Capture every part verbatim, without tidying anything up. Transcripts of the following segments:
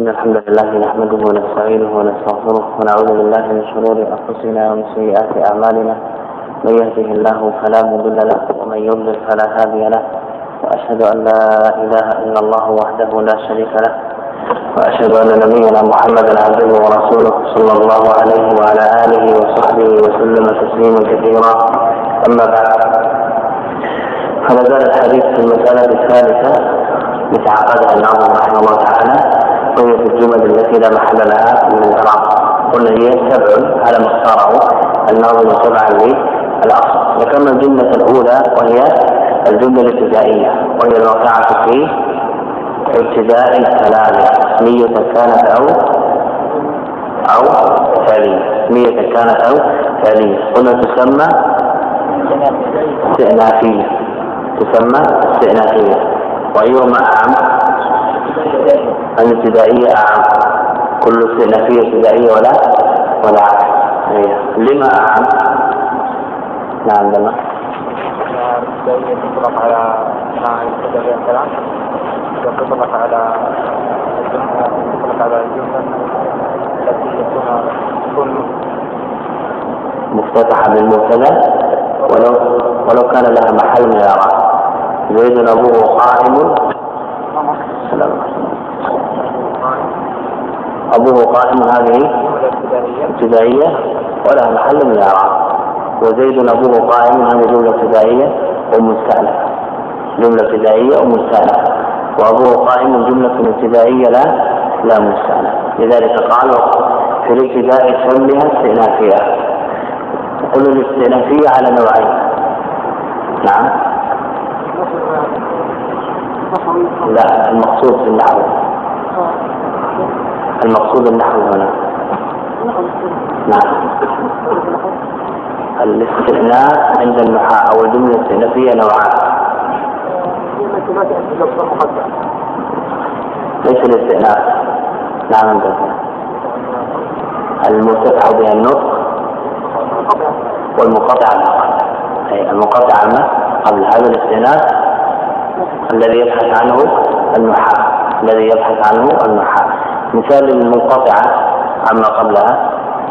إن الحمد لله نحمده ونستعينه ونستغفره ونعوذ بالله من شرور أنفسنا ومن سيئات أعمالنا. من يهده الله فلا مضل له ومن يضلل فلا هادي له، وأشهد أن لا إله إلا الله وحده لا شريك له، وأشهد أن نبينا محمدا عبده ورسوله صلى الله عليه وعلى آله وصحبه وسلم تسليما كثيرا. أما بعد، فلا زال الحديث في المسألة الثالثة التي عقدها الناظم رحمه الله تعالى، وهي في الجمل التي لا محل لها من الإعراب، قلنا هي سبع على ما اختاره الناظم تبعا للأصل. ذكرنا الجملة الأولى وهي الجملة الابتدائية، وهي الواقعة في ابتداء الكلام اسمية كانت أو أو فعلية، اسمية كانت أو فعلية. قلنا تسمى استئنافية، تسمى استئنافية. وأيهما أعم؟ الابتدائية أعم، كل استئنافية ابتدائية ولا ولا أعم. لما أعم؟ نعم لما الابتدائية تطلق على ما يبتدأ بها الكلام، وتطلق على تطلق على الجملة التي يكون كل مفتتحة بالمبتدأ ولو ولو كان لها محل من الإعراب. زيد أبوه قائم، أبوه قائم هذه ابتدائية ولها محل من الإعراب. وزيد أبوه قائم هذه جملة ابتدائية ومستأنفة، جملة ابتدائية ومستأنفة. وأبوه قائم جملة ابتدائية لا لا مستأنفة. لذلك قال في الابتداء سميها استئنافية. قل الاستئنافية على نوعين. نعم، لا، المقصود في النحو، المقصود النحو هنا. نعم، الاستئناف عند النحاة أو الجملة الاستئنافية نوعان. ليس الاستئناف، نعم، المفتتح بها النطق والمنقطع أي المنقطع ما قبل هذا الاستئناف الذي يبحث عنه النحاة، الذي يبحث عنه النحاة. مثال المنقطعة عما قبلها: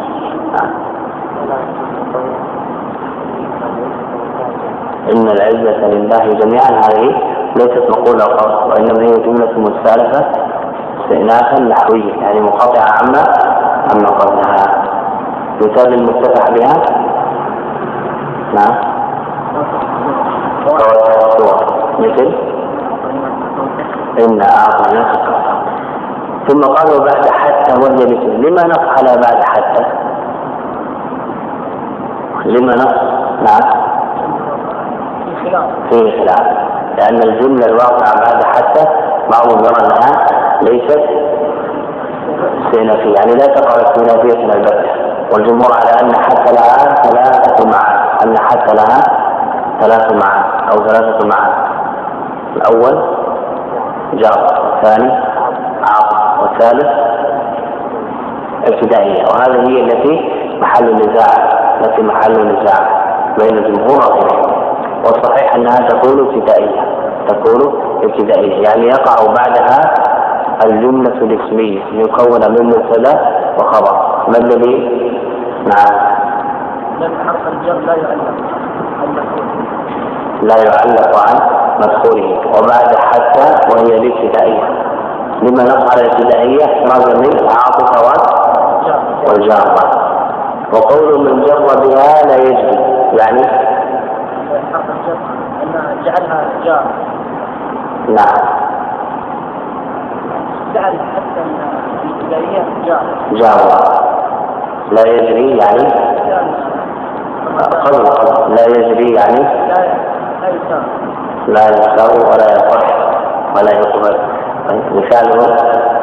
إن العزة لله جميعا، هذه ليست مقولة قول، وإنما هي جملة مستأنفة استئنافا نحويا، يعني منقطعة عما عما قبلها. مثال المفتتح بها: نعم، مثل إن أعطيناك الكوثر. ثم قالوا بعد حتى وهي مثل. لما نص على بعد حتى؟ لما نص؟ نعم، فيه خلاف، لأن الجملة الواقعة بعد حتى بعضهم يرى أنها ليست استئنافية، يعني لا تقع استئنافية البتة. والجمهور على أن حتى لها ثلاثة معاني، أن حتى لها ثلاث معاني أو ثلاثة معاني. الأول جار، والثاني عاطف، والثالث ابتدائية. وهذه هي التي محل نزاع، التي محل نزاع بين الجمهور وغيرهم. والصحيح أنها تكون ابتدائية، تكون ابتدائية، يعني يقع بعدها الجملة الاسمية مكونة من مبتدأ وخبر. ما الذي؟ نعم، لأن حرف الجر لا يعلق لا يعلق عن مذكوره. وبعد حتى وهي الابتدائية. لما نص على الابتدائية؟ احترازا من العاطفة والجار. وقول من جر بها لا يجري، يعني حرف الجر أن جعلها جار. نعم، جعل حتى الابتدائية جار جار لا يجري، يعني قبل قبل لا يجري، يعني لا يساوي ولا يصح ولا يقبل. مثاله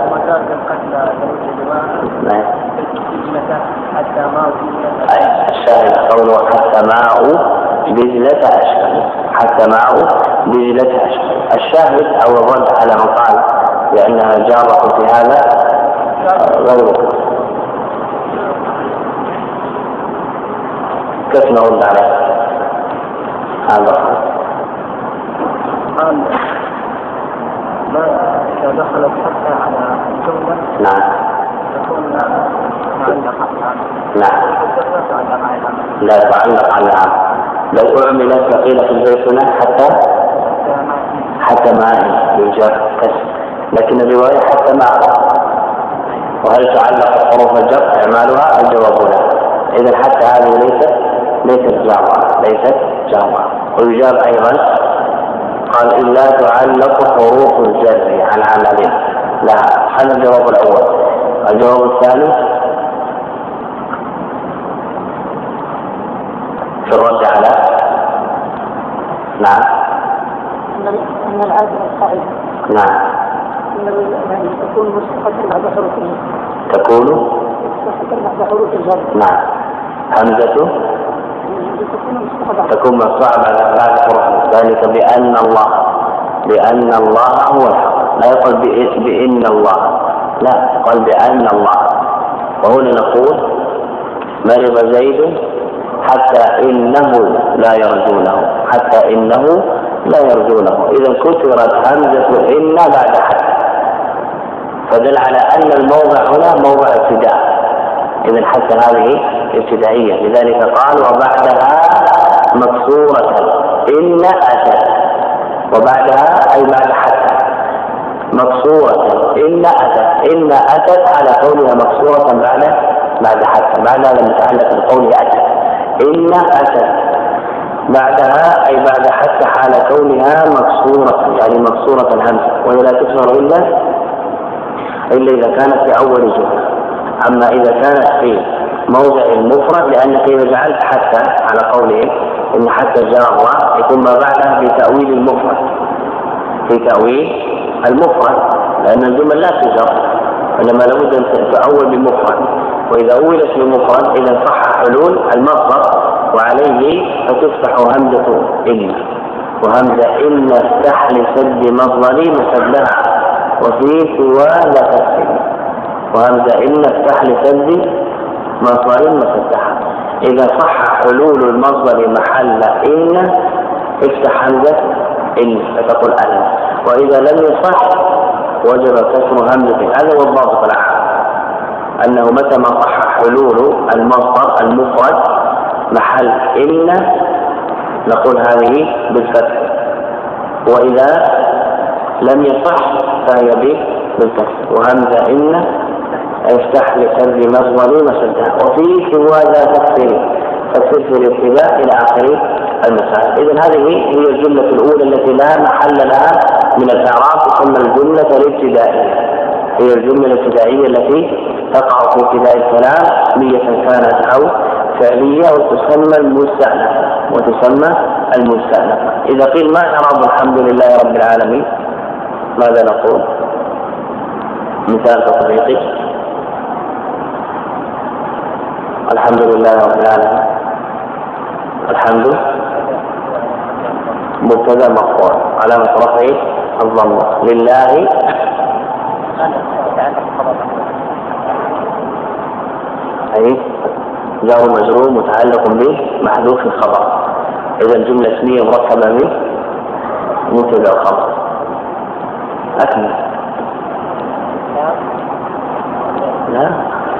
الشاهد قوله حتى ماء دجلة أشكال، حتى ماء دجلة أشكال. الشاهد أو الرد على من قال بأنها جارة في هذا غيره. كيف نرد عليه؟ هذا قال ما إذا دخلت حتى على الجملة نعم تكون معلقة نعم لا تعلق على العام. لو أعملت فقيل في البيت هنا حتى حتى ما يجر كسر، لكن الرواية حتى ما. وهل تعلق حروف الجر إعمالها؟ الجواب لا. إذا حتى هذه ليست ليست جارة ليست جارة. ويجاب أيضا قال إلا تعلق حروف الجر عن عمل لا. هذا الجواب الأول. الجواب الثاني في الرد على نعم أن العادة الصعيدة نعم يعني تكون مستقبلة بعد حروف الجر تكون مستقبلة بعد حروف الجر نعم همزة تكون مقطوعة بعد حروف، ذلك بأن الله بأن الله هو الحق. لا يقول بإن الله، لا يقول بأن الله. وهنا نقول مرض زيد حتى إنه لا يرجونه حتى إنه لا يرجونه. إذا كسرت همزة إن بعد حتى، فدل على أن الموضع هنا موضع ابتداء. إذا حتى هذه ابتدائية، لذلك قال وبعدها مكسورة إن أتت. وبعدها أي بعد حتى مكسورة إن أتت. إن أتت على قولها مكسورة بعد بعد حتى، بعد هذا المتعلق بقوله أتت. إن أتت بعدها أي بعد حتى حال كونها مكسورة، يعني مكسورة الهمزة، وهي لا تكسر إلا إلا إذا كانت في أول جملة. أما إذا كانت في موضع المفرد، لأنك إذا جعلت حتى على قوله إن حتى جارة يكون ما بعدها في تأويل المفرد في تأويل المفرد لأن الجمل لا تجر، إنما لابد أن تأول بمفرد. وإذا أولت بمفرد إذا صح حلول المصدر وعليه فتفتح همزة إن. وهمزة إن افتح لسد مصدري مسدها وفي سوى لا تفسد. وهمزة إن افتح لسد مصدر مسدها. إذا صح حلول المصدر محل إن افتح همزة إن فتقول أن. وإذا لم يصح وجب كسر همزة. هذا هو الضابط العام، أنه متى ما صح حلول المصدر المفرد محل إن نقول هذه بالفتح، وإذا لم يصح فهي بالكسر. وهمزة إن افتح لسد مصدر مسدها وفي سوى ذا تفسير تفسير في الابتداء إلى آخر المسائل. إذن هذه هي الجملة الأولى التي لا محل لها من الإعراب، تسمى الجملة الابتدائية. هي الجملة الابتدائية التي تقع في ابتداء الكلام نية كانت أو فعلية، وتسمى المستأنفة وتسمى المستأنفة. إذا قيل ما إعراب الحمد لله رب العالمين ماذا نقول؟ مثال تطبيقي: الحمد لله رب العالمين. الحمد مبتدأ مرفوع علامة رفعه الضمة، لله أي جار مجرور متعلق به محذوف الخبر. إذا الجملة اسمية مركبة من مبتدأ وخبر. أكمل. لا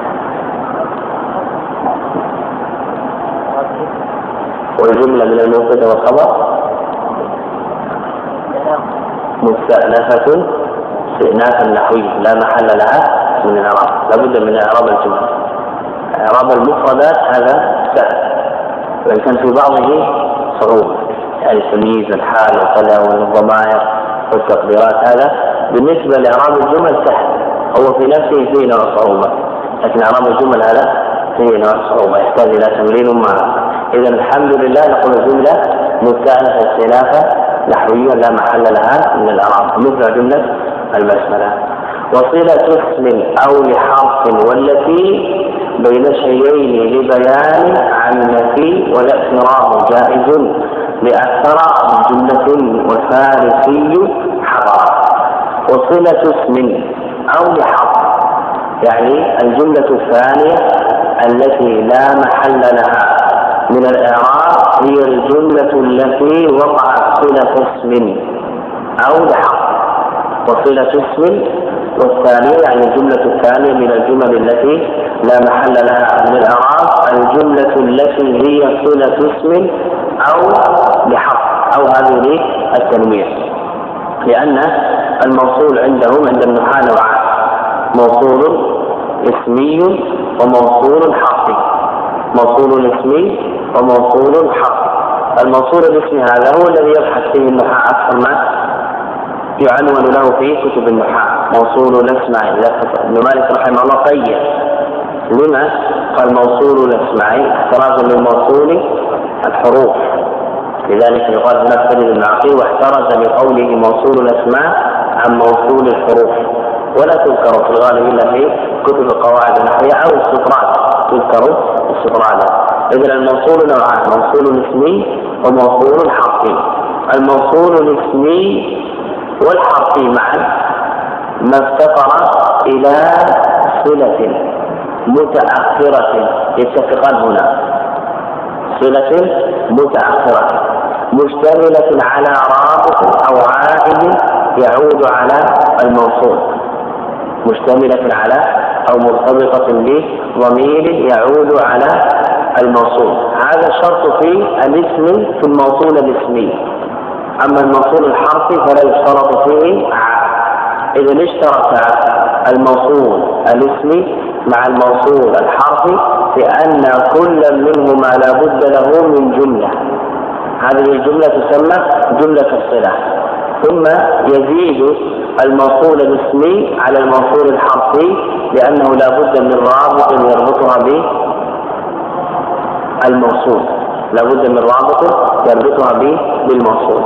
والجملة من المبتدأ والخبر مستأنفة استئنافا نحويا لا محل لها من الإعراب، لابد من إعراب الجملة. إعراب المفردات هذا سهل، وإن كان في بعضه صعوبة، يعني تمييز الحال وكذا والضمائر والتقديرات، هذا بالنسبة لإعراب الجمل سهل، هو في نفسه فيه نوع صعوبة، لكن إعراب الجمل هذا فيه نوع صعوبة يحتاج إلى تمرين معه. إذا الحمد لله نقول الجملة مستأنفة استئنافا نحويا لا محل لها من الإعراب، مثل جملة البسملة. وصلة اسم أو لحرف والتي بين شيئين لبيان عن نفي والاعتراض جائز لأكثر من جملة والفارسي حضر. وصلة اسم أو لحرف يعني الجملة الثانية التي لا محل لها من الإعراب هي الجملة التي وقعت صلة اسم أو لحرف. وصلة اسم، والثانية يعني الجملة الثانية من الجمل التي لا محل لها من الإعراب الجملة التي هي صلة اسم أو لحرف أو هذه التنويع، لأن الموصول عندهم عند النحاة نوعان: موصول اسمي وموصول حرفي. موصول اسمي وموصول حرفي. الموصول الاسمي هذا هو الذي يبحث فيه النحاة أكثر ما يعنون له في كتب النحاة، موصول الاسماء. ابن مالك رحمه الله قيد لما قال موصول الاسماء احترازا من موصول الحروف، لذلك يقال هناك سيد بن عقيل واحترز بقوله موصول الاسماء عن موصول الحروف، ولا تذكر في الغالب الا في كتب القواعد النحوية او السطرات، تذكر السطرات. اذا الموصول نوعان: موصول اسمي وموصول حرفي. الموصول الاسمي والحرفي معا ما افتقر الى صلة متأخرة، يتفقان هنا صلة متأخرة مشتملة على رابط أو عائد يعود على الموصول، مشتملة على أو مرتبطة بضمير يعود على الموصول. هذا الشرط في الاسم في الموصول الاسمي. أما الموصول الحرفي فلا يشترط فيه عائد. إذا اشترط الموصول الاسمي مع الموصول الحرفي في أن كل منهما لا بد له من جملة، هذه الجملة تسمى جملة الصلة، ثم يزيد الموصول الاسمي على الموصول الحرفي لأنه لا بد من رابط يربطها بالموصول، لا بد من رابط يربطها بالموصول.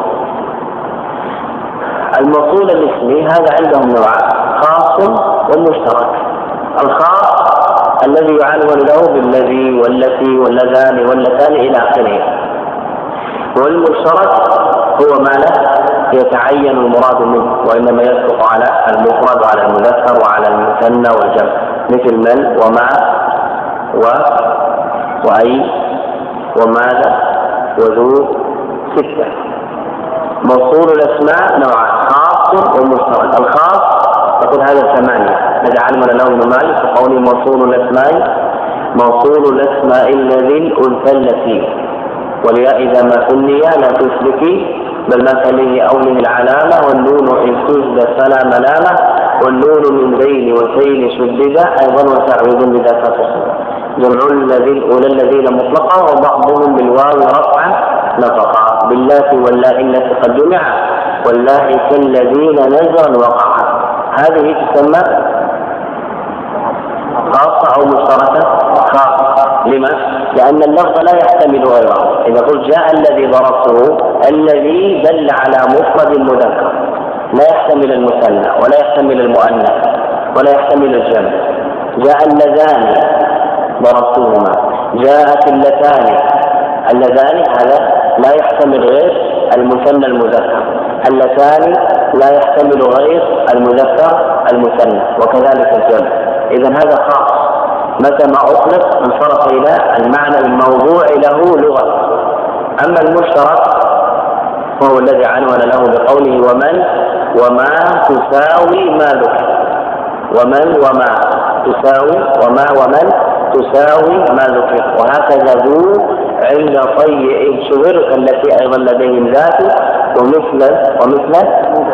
الموصول الاسمي هذا عندهم نوعان: خاص ومشترك. الخاص الذي يعنون له بالذي والتي واللذان واللتان إلى آخره، والمشترك هو ما لا يتعين المراد منه وإنما يصدق على المفرد وعلى المذكر وعلى المثنى والجمع، مثل من وما و وأي وماذا وذو ستة. موصول الأسماء نوعان: خاص ومشترك. الخاص يقول هذا ثمانية نجعل من له ابن مالك وقوله موصول الأسماء موصول الأسماء الذي الأنثى التي والياء إذا ما ثني لا تشركي بل ما تليه أوله العلامة، والنون إن تشد فلا ملامة، والنون من بين وسيل شدد أيضا وتعويض بذاك تصل. جمع الذين أولى الذين مطلقا وبعضهم بالواو رفعا نطقا، باللات واللاء التي قد جمع واللاء كالذين نزرا وقعا. هذه تسمى خاصة أو مشتركة؟ خاصة. لما؟ لأن اللفظ لا يحتمل غيره. إذا قلت جاء الذي ضربته، الذي دل على مفرد مذكر لا يحتمل المثنى ولا يحتمل المؤنث ولا يحتمل الجمع. جاء اللذان ضربتهما، جاءت اللتان. اللذان هذا لا يحتمل غير المثنى المذكر، اللتان لا يحتمل غير المذكر المثنى، وكذلك الجمع. إذن هذا خاص، متى ما أطلق انصرف إلى المعنى الموضوع له لغة. أما المشترك فهو الذي عنون له بقوله ومن وما تساوي ما ذكر، ومن وما تساوي وما ومن تساوي ما ذكر، وهكذا ذو عند طيء شهر التي أيضا لديهم ذات، ومثل ومثل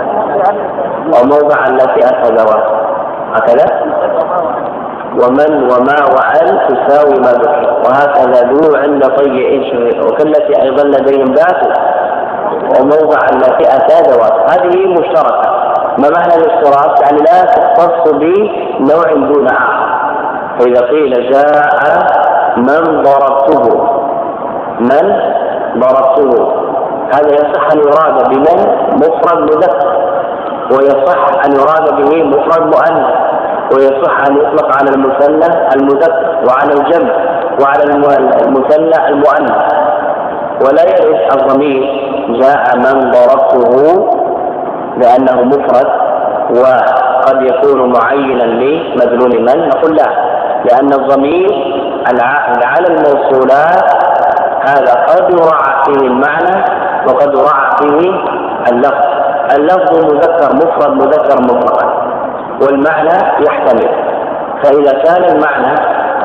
وموضع التي أخذ هكذا، ومن وما وعل تساوي ما ذكر، وهكذا ذو عند طيء شهر وكالتي أيضا لديهم ذات، وموضع التي أتى ذوات. هذه مشتركة. ما معنى الاشتراك؟ يعني لا تختص بنوع دون آخر. فإذا قيل جاء من ضربته، من ضربته، هذا يصح أن يراد بمن مفرد مذكر، ويصح أن يراد به مفرد مؤنث، ويصح أن يطلق على المثنى المذكر وعلى الجمع وعلى المثنى المؤنث، ولا يرد الضمير جاء من ضربته لأنه مفرد وقد يكون معينا لمدلول من. نقول لا، لأن الضمير العائد على الموصولات هذا قد يراعى فيه المعنى وقد يراعى فيه اللفظ. اللفظ مذكر مفرد مذكر مفرد والمعنى يحتمل. فإذا كان المعنى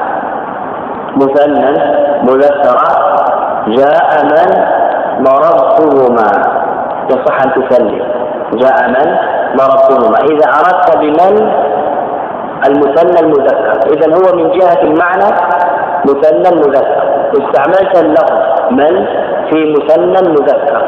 مثنى مذكرا جاء من ضربتهما يصح أن تثني جاء من ضربتهما. إذا أردت بمن المثنى المذكر إذن هو من جهة المعنى مثنى مذكر، استعملت اللفظ من في مثنى مذكر.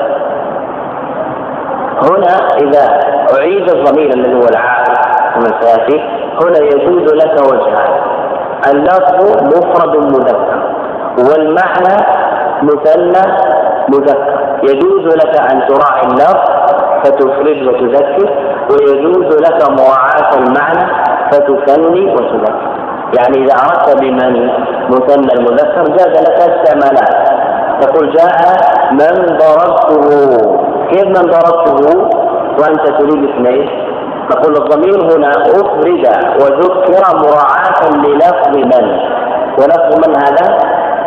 هنا إذا أعيد الضمير الذي هو العائد ومن سيأتي هنا يجوز لك وجهان: اللفظ مفرد مذكر والمعنى مثنى مذكر. يجوز لك أن تراعي اللفظ فتفرد وتذكر، ويجوز لك مراعاة المعنى فتثني وتذكر. يعني إذا أردت بمن مثنى المذكر جاز لك استعمالات، تقول جاء من ضربته. كيف من ضربته وأنت تريد اثنين؟ نقول الضمير هنا أفرد وذكر مراعاة للفظ من، ولفظ من هذا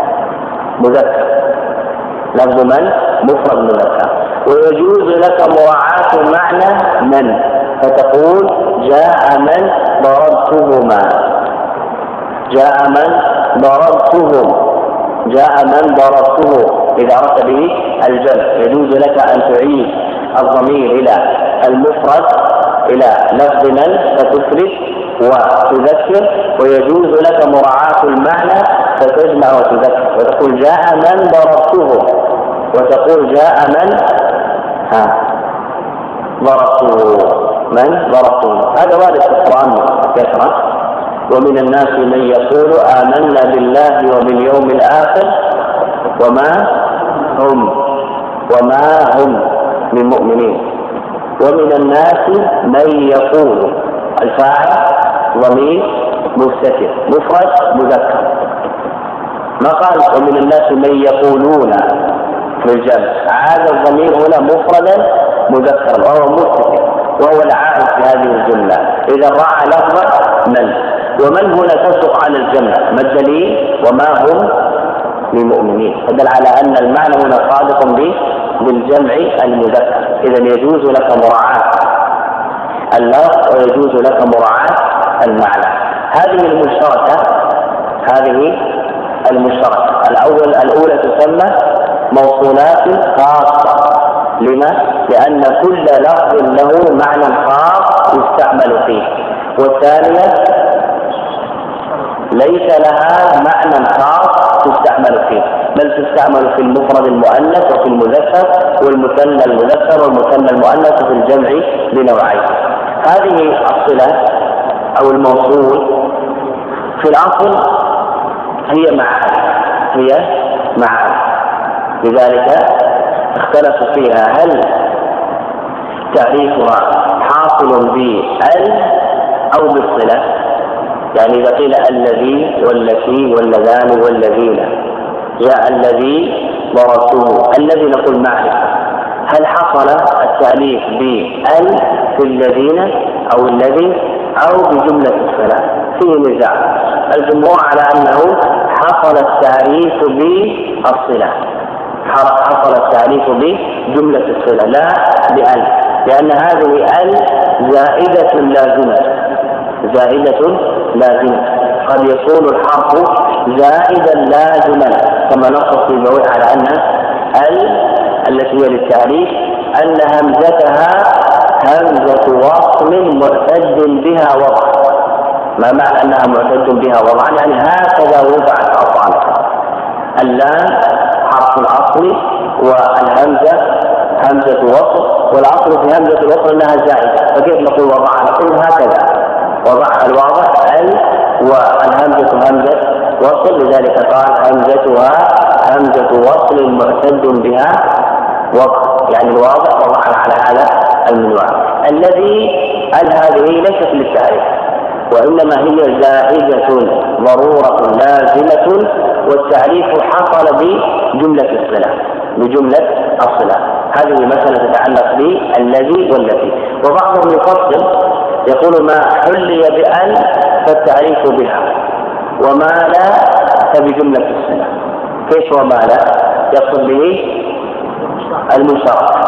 مذكر، لفظ من مفرد مذكر. ويجوز لك مراعاة معنى من، فتقول جاء من ضربتهما، جاء من ضربتهم، جاء من ضربته. إذا أردت به الجمع يجوز لك أن تعيد الضمير إلى المفرد إلى لفظ من فتفرد وتذكر، ويجوز لك مراعاة المعنى فتجمع وتذكر، وتقول جاء من ضربته وتقول جاء من ها ضربته من ضربته. هذا وارد في القرآن كثرة. ومن الناس من يقول آمنا بالله وباليوم الآخر وما هم وما هم بمؤمنين. ومن الناس من يقول، الفاعل ضمير مستتر مفرد مذكر، ما قال ومن الناس من يقولون في الجمع. عاد الضمير هنا مفردا مذكرا وهو مستتر وهو العائد في هذه الجملة. إذا راعى لفظ من، ومن هنا تصدق على الجمع. ما الدليل؟ وما هم بمؤمنين، فدل على أن المعنى هنا صادق به بالجمع المذكر. إذن يجوز لك مراعاة اللفظ ويجوز لك مراعاة المعنى. هذه المشتركة هذه المشتركة الأول الأولى تسمى موصولات خاصة. لما؟ لأن كل لفظ له معنى خاص يستعمل فيه، والثانية ليس لها معنى خاص تستعمل فيه، بل تستعمل في المفرد المؤنث وفي المذكر والمثنى المذكر والمثنى المؤنث في الجمع بنوعين. هذه الصلة أو الموصول في الأصل هي معاني هي معاني لذلك اختلفوا فيها هل تعريفها حاصل بال أو بالصلة. يعني إذا قيل الذي والتي واللذان والذين، جاء الذي ضربته، الذي نقول معرفة، هل حصل التأليف بال في الذين أو الذي أو بجملة الصلة؟ فيه نزاع. الجمهور على أنه حصل التعريف بالصلة، حصل التعريف بجملة الصلة لا بال، لأن هذه ال زائدة لازمة زائدة لازمة قد يكون الحرف زائدا لازما، كما نص السيبوي على أن ال التي هي للتعريف أن همزتها همزة وصل معتد بها وضع. ما معنى أنها معتد بها وضعا؟ يعني هكذا وضعت أصالها. اللام حرف الأصل والهمزة همزة وصل، والأصل في همزة الوصل أنها زائدة، فكيف نقول وضعها؟ نقول هكذا وضعها الواضح ال والهمزة همزة وصل، لذلك قال همزتها همزة وصل معتد بها وضع، يعني الواضح وضعها على هذا المنوع. الذي ال هذه ليست للتعريف وإنما هي زائدة ضرورة لازمة، والتعريف حصل بجملة الصلة بجملة الصلة. هذه مسألة تتعلق بالذي والتي. وبعضهم يفصل يقول ما حلي بأن فالتعريف بها، وما لا فبجملة الصلة. كيف وما لا؟ يقصد به المشترك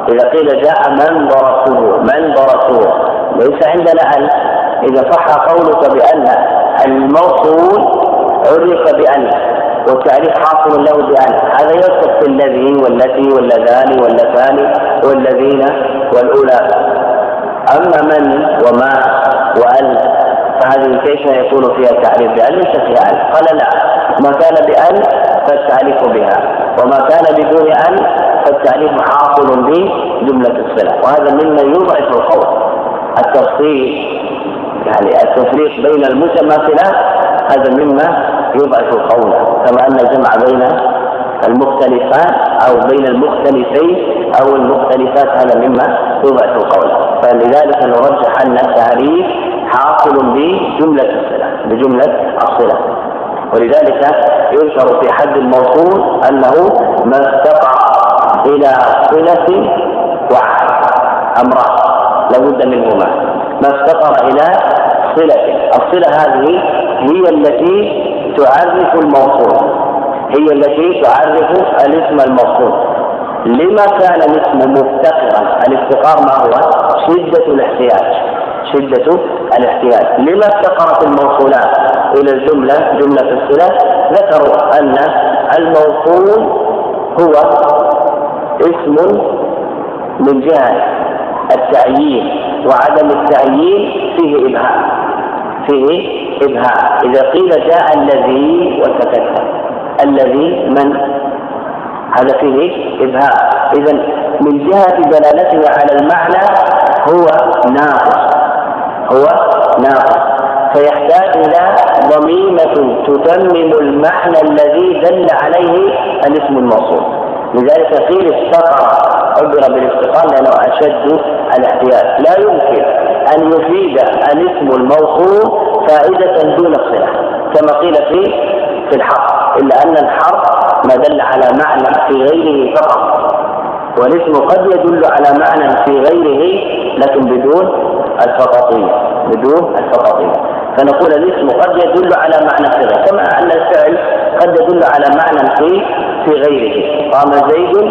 إذا قيل جاء من ضربته من ضربته ليس عندنا أن. إذا صح قولك بأن الموصول عرف بأن والتعريف حاصل له بأن، هذا يصف في الذي والتي واللذان واللتان والذين والأولى. أما من وما وأن فهذه كيف يكون فيها تعريف بأن؟ ليس فيها أن. قال لا، ما كان بأن فالتعريف بها، وما كان بدون أن فالتعريف حاصل بجملة الصلة. وهذا مما يضعف القول. التفصيل يعني التفريق بين المتماثلات هذا مما يضعف القول، كما أن الجمع بين المختلفات أو بين المختلفين أو المختلفات هذا مما يضعف القول. فلذلك نرجح أن التعريف حاصل بجملة الصلة بجملة الصلة. ولذلك يذكر في حد الموصول أنه ما استقع إلى صلة وعد أمران لابد منهما. ما استقر إلى صلة، الصلة هذه هي التي تعرف الموصول، هي التي تعرف الاسم الموصول. لما كان الاسم مفتقرا؟ الافتقار ما هو؟ شدة الاحتياج، شدة الاحتياج. لما افتقرت الموصولات إلى الجملة جملة الصلة؟ ذكروا أن الموصول هو اسم من جهة التعيين، وعدم التعيين فيه إبهام، فيه إبهام. إذا قيل جاء الذي وسكت، الذي من؟ هذا فيه إبهام. إذن من جهة دلالته على المعنى هو ناقص، هو ناقص، فيحتاج إلى ضميمة تتمم المعنى الذي دل عليه الاسم الموصول. لذلك قيل استقر، عبر بالافتقار لأنه أشد الاحتياج. لا يمكن أن يفيد الاسم الموصول فائدة دون الصلة كما قيل في في الحرف، إلا أن الحرف ما دل على معنى في غيره فقط، والاسم قد يدل على معنى في غيره لكن بدون الفقطية، بدون الفقطية. فنقول الاسم قد يدل على معنى في غيره، كما أن الفعل قد يدل على معنى في في غيره. قام زيد،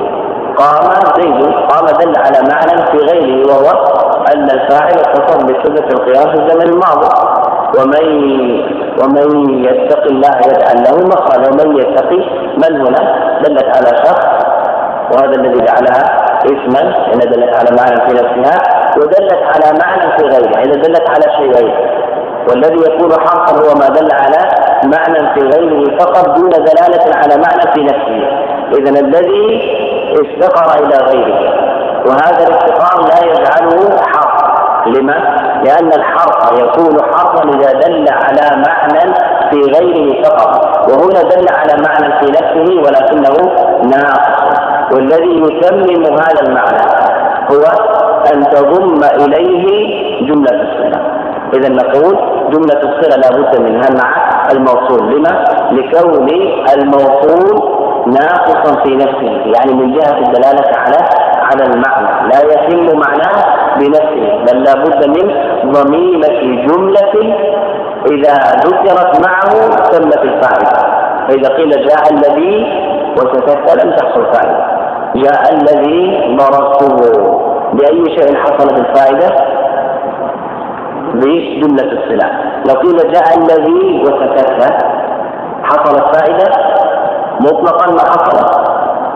قام زيد، قام دل على معنى في غيره، وهو أن الفاعل اتصف بصفة القيام في الزمن الماضي. ومن ومن يتق الله يجعل له مخرجا. ومن يتقي من هنا دلت على شخص، وهذا الذي جعلها اسما إن دلت على معنى في نفسها، ودلت على معنى في غيرها إذا دلت على شيئين. والذي يكون حرفا هو ما دل على معنى في غيره فقط دون دلالة على معنى في نفسه. إذن الذي استقر إلى غيره، وهذا الافتقار لا يجعله حرف. لما؟ لأن الحرف يكون حرفا إذا دل على معنى في غيره فقط، وهنا دل على معنى في نفسه ولكنه ناقص. والذي يتمم هذا المعنى هو أن تضم إليه جملة الصلة. إذا نقول جملة الصلة لا بد منها مع الموصول. لما؟ لكون الموصول ناقصا في نفسه، يعني من جهة الدلالة على على المعنى، لا يتم معناه بنفسه، بل لا بد من ضميمة جملة إذا ذكرت معه تمت الفائدة. فإذا قيل جاء الذي وسكت لم تحصل فائدة. جاء الذي ضربته، بأي شيء حصلت الفائدة؟ بجملة الصلة. لو قيل جاء الذي وسكت حصلت فائدة؟ مطلقا ما حصل.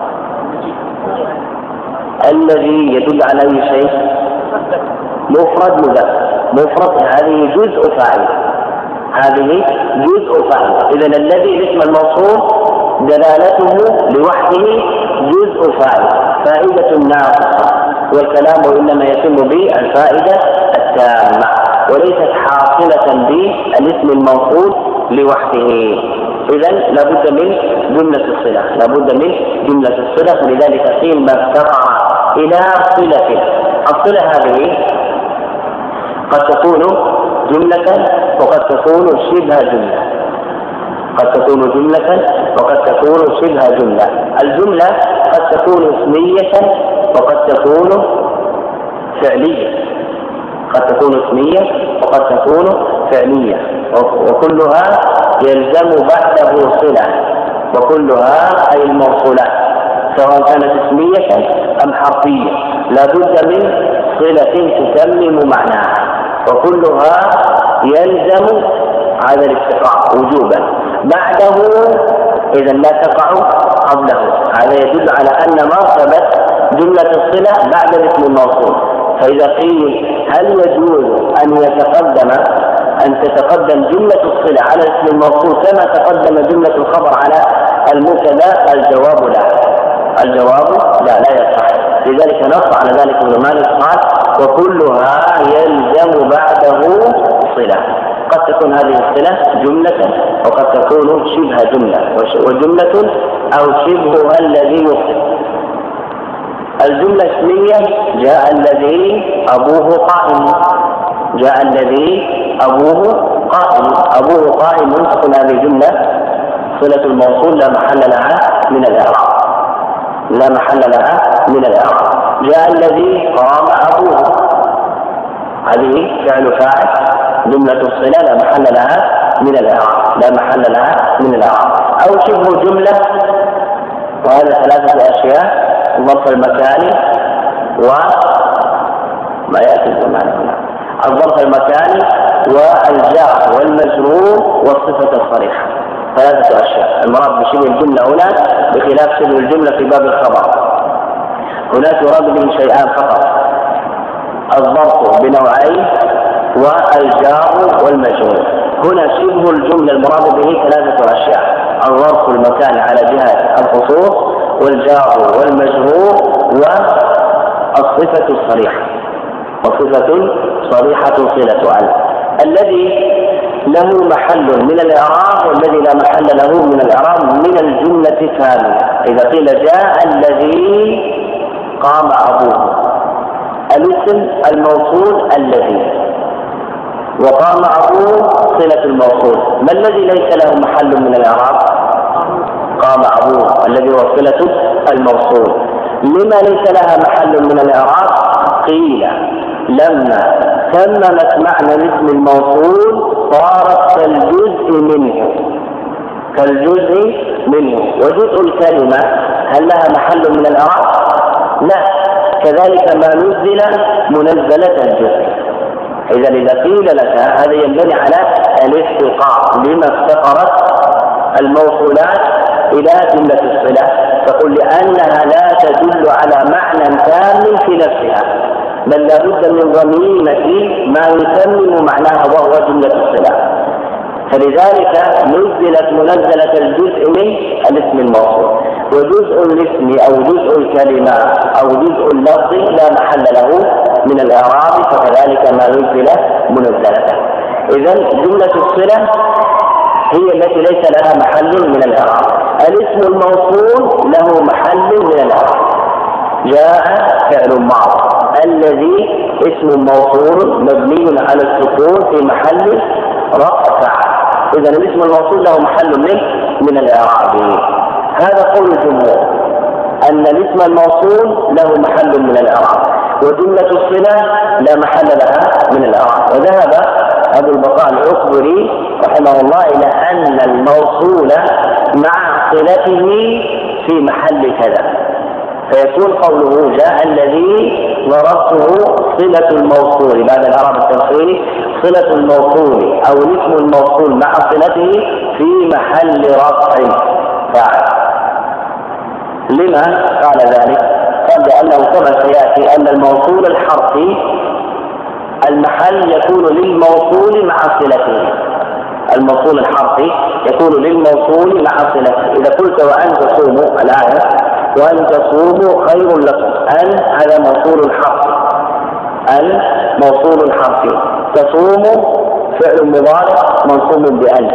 الذي يدل على أي شيء؟ مفرد مذكر، مفرد، هذه جزء فاعل، هذه جزء فاعل. إذن الذي الاسم الموصول دلالته لوحده جزء فاعل، فائدة ناقصة، والكلام إنما يتم بالفائدة التامة وليست حاصلة بالاسم الموصول لوحده. إذن لابد من جملة الصلة، لابد من جملة الصلة. فلذلك قيل ما افتقر إلى صلة. الصلة هذه قد تكون جملة وقد تكون شبه جملة، قد تكون جملة وقد تكون شبه جملة. الجملة قد تكون اسمية وقد تكون فعلية، قد تكون اسمية وقد تكون فعلية، وكلها يلزم بعده صلة، وكلها أي الموصولات سواء كانت اسمية أم حرفية، لا بد من صلة تتمم معناها، وكلها يلزم هذا الاستقراء وجوبا. بعده إذا لا تقع قبله. هذا يدل على أن مرتبة جملة الصلة بعد الاسم الموصول. فإذا قيل هل يجوز أن يتقدم أن تتقدم جملة الصلة على الاسم الموصول كما تقدم جملة الخبر على المبتدأ؟ الجواب لا. الجواب لا لا يصح. لذلك نص على ذلك ابن مالك قال وكلها يلزم بعده صلة. قد تكون هذه الصلة جملة وقد تكون شبه جملة، وجملة أو شبهها الذي يصل. الجملة اسمية جاء الذي أبوه قائم، جاء الذي أبوه قائم، أبوه قائم تكون هذه جملة صلة الموصول لا محل لها من الإعراب، لا محل لها من الإعراب. جاء الذي قام أبوه، هذه فعل فاعل جملة الصلة لا محل لها من الإعراب، لا محل لها من الإعراب. أو شبه جملة، وهذا ثلاثة أشياء: الظرف المكاني وما يأتي الزمان هنا، الظرف المكاني والجار والمجرور والصفة الصريحة. ثلاثة أشياء. المراد بشبه الجملة هنا بخلاف شبه الجملة في باب الخبر، هناك يراد به شيئان فقط: الظرف بنوعين والجار والمجرور. هنا شبه الجملة المراد به ثلاثة أشياء: الظرف المكاني على جهة الخصوص، والجار والمجرور، والصفة الصريحة. وصفة صريحة صلة عنه. الذي له محل من الإعراب والذي لا محل له من الإعراب من الجملة كاملة. إذا قيل جاء الذي قام أبوه، الاسم الموصول الذي، وقام أبوه صلة الموصول. ما الذي ليس له محل من الإعراب؟ قام أبوه الذي هو صلة الموصول. لما ليس لها محل من الإعراب؟ قيل لما تممت معنى الاسم الموصول صارت كالجزء منه، كالجزء منه. وجزء الكلمة هل لها محل من الإعراب؟ لا. كذلك ما نزل منزلة الجزء. إذا إذا قيل لك هذا ينبني على الاستقاء لما افتقرت الموصولات إلى جملة الصلة، تقول لأنها لا تدل على معنى كامل في نفسها، بل لا بد من ضميمة ما يتمم معناها وهو جملة الصلة. فلذلك نزلت منزلة الجزء من الاسم الموصول. وجزء الاسم أو جزء الكلمة أو جزء اللفظ لا محل له من الإعراب، فكذلك ما نزل منزلته. إذن جملة الصلة هي التي ليس لها محل من الإعراب. الاسم الموصول له محل من الإعراب. جاء فعل ماض، الذي اسم موصول مبني على السكون في محل رفع فاعل. إذا الاسم الموصول له محل من من الإعراب. هذا قول الجمهور أن الاسم الموصول له محل من الإعراب، وجملة الصلة لا محل لها من الإعراب. وذهب أبو البقاء العكبري رحمه الله إلى أن الموصول مع صلته في محل كذا، فيكون قوله جاء الذي ضربته صلة الموصول بعد الإعراب التفصيلي، صلة الموصول أو الاسم الموصول مع صلته في محل رفع فاعل. لما قال ذلك؟ قال لأنه كما سيأتي أن الموصول الحرفي المحل يكون للموصول مع صلته. الموصول الحرفي يكون للموصول مع صلته. إذا قلت وأن تصوموا الآية وأن تصوموا خير لكم، أن هذا موصول حرفي، أن موصول حرفي. تصوم فعل مضارع منصوب بأن.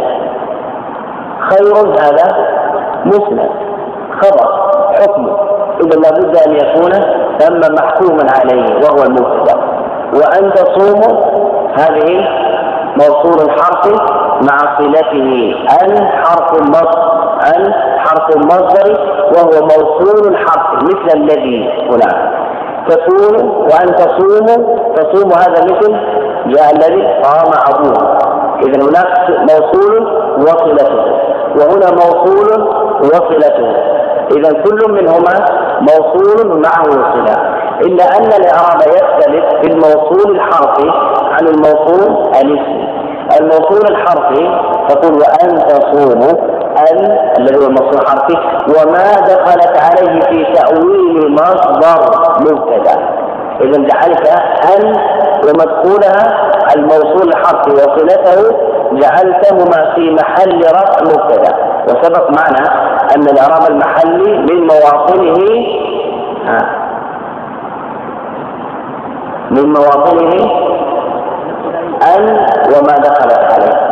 خير هذا مسند خبر حكمه، إذا لابد أن يكون ثم محكوما عليه وهو المبتدأ. وأن تصوموا هذه موصول حرفي مع صلته. أن حرف المصدر، أن حرف المصدر وهو موصول حرفي مثل الذي هنا. تصوم وأن تصوموا، تصوم هذا مثل جاء الذي قام أبوه. إذن هناك موصول وصلته. وهنا موصول وصلته، إذا كل منهما موصول معه صلة، إلا أن الإعراب يختلف في الموصول الحرفي عن الموصول الاسمي. الموصول الحرفي تقول وأن تصوموا، أن الذي هو الموصول الحرفي وما دخلت عليه في تأويل مصدر مبتدأ، إذا جعلت أن ومدخولها الموصول الحرفي وصلته جعلتهما في محل رفع مبتدأ. وسبق معنا أن الإعراب المحلي من مواطنه ها من مواطنه أن وما دخلت عليه.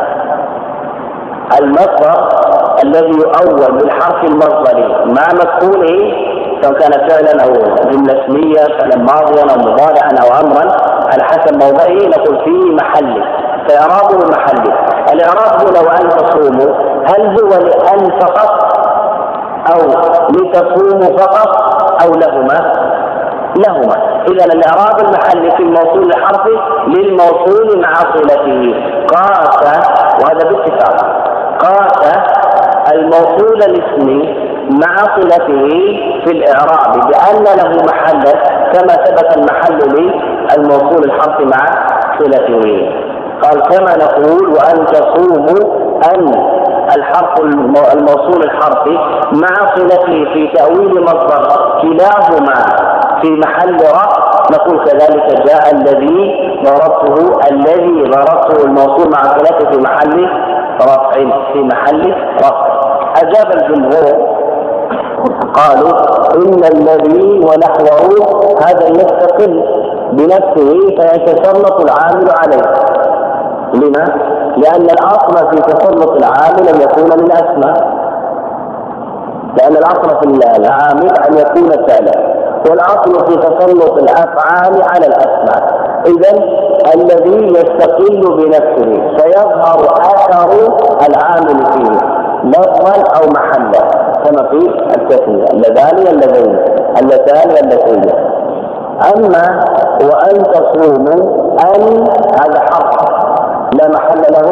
المصدر الذي يؤول بالحرف المصدري مع مدخوله سواء كان فعلا أو جملة اسمية فعلا ماضيا أو مضارعا أو أمرا على حسب موضعه نقول فيه محله، فإعرابه محله. الإعراب هنا وأن تصوموا هل هو لأن فقط أو لتصوموا فقط أو لهما؟ لهما. إذا الإعراب المحلي في الموصول الحرفي للموصول مع صلته. قاس، وهذا باتفاق، قاس الموصول الاسمي مع صلته في الإعراب بأن له محلا كما ثبت المحل للموصول الحرفي مع صلته. قال كما نقول وأن تصوموا أن الحرف الموصول الحرفي مع صلته في تأويل مصدر كلاهما في محل رفع، نقول كذلك جاء الذي ضربته الذي ضربته الموصول مع صلته في محل رفع في محل رفع. أجاب الجمهور قالوا إن الذي ونحوه هذا يستقل بنفسه فيتسلط العامل عليه. لما؟ لأن الأصل في تسلط العامل أن يكون من الأسماء، لأن الأصل في العامل أن يكون فعلا، والأصل في تسلط الأفعال على الأسماء. إذن الذي يستقل بنفسه فيظهر أثر العامل فيه لفظا أو محلا كما في التثنية اللذان واللذين اللتان واللتين. أما وأن تصوموا أن هذا حرف لا محل له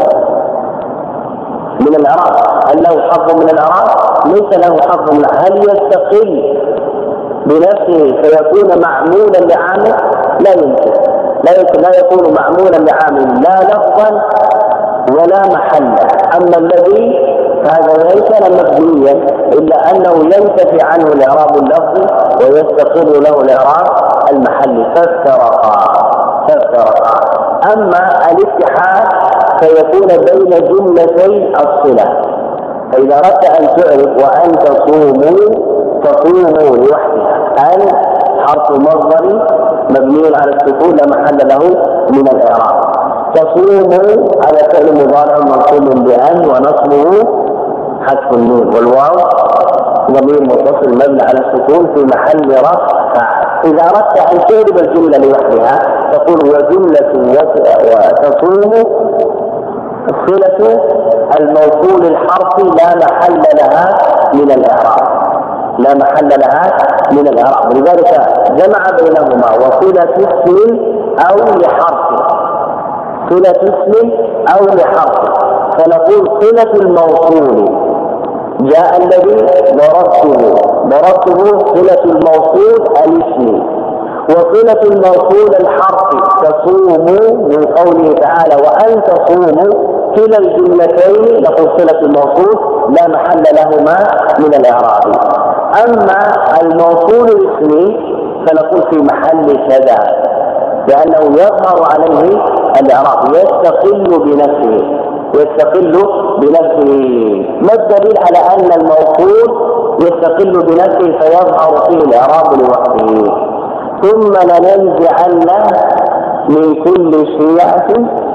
من الإعراب. هل له حظ من الإعراب؟ ليس له حظ من الإعراب. هل يستقل بنفسه فيكون معمولا لعامل؟ لا يمكن، لا يمكن، لا يكون معمولا لعامل لا لفظا ولا محلا. أما الذي هذا ليس مبنيا إلا أنه ينتفي عنه الإعراب اللفظي ويستقر له الإعراب المحلي، فافترقا فافترقا. أما الاتحاد فيكون بين جملتي الصلة، فإذا أردت أن تعرف وأن تصوموا تصوموا لوحدها، أن حرف مصدر مبني على السكون لا محل له من الإعراب. تصوموا على فعل مضارع منصوب بأن ونصبه حذف النون، والواو ضمير متصل مبني على السكون في محل رفع فاعل. إذا أردت أن تعرف الجملة لوحدها تقول وجملة وتصوم صلة الموصول الحرفي لا محل لها من الإعراب، لا محل لها من الإعراب. لذلك جمع بينهما وصلة اسم أو لحرف، صلة اسم أو لحرف. فنقول صلة الموصول جاء الذي ضربته ضربته صلة الموصول الاسمي، وصلة الموصول الحرفي تصوم من قوله تعالى وأن تصوموا كلا الجملتين نقول صلة الموصول لا محل لهما من الإعراب. أما الموصول الاسمي فنقول في محل كذا لأنه يظهر عليه الإعراب، يستقل بنفسه يستقل بنفسه. ما الدليل على أن الموصول يستقل بنفسه فيظهر فيه الإعراب لوحده؟ ثم لننزعن من كل شيعة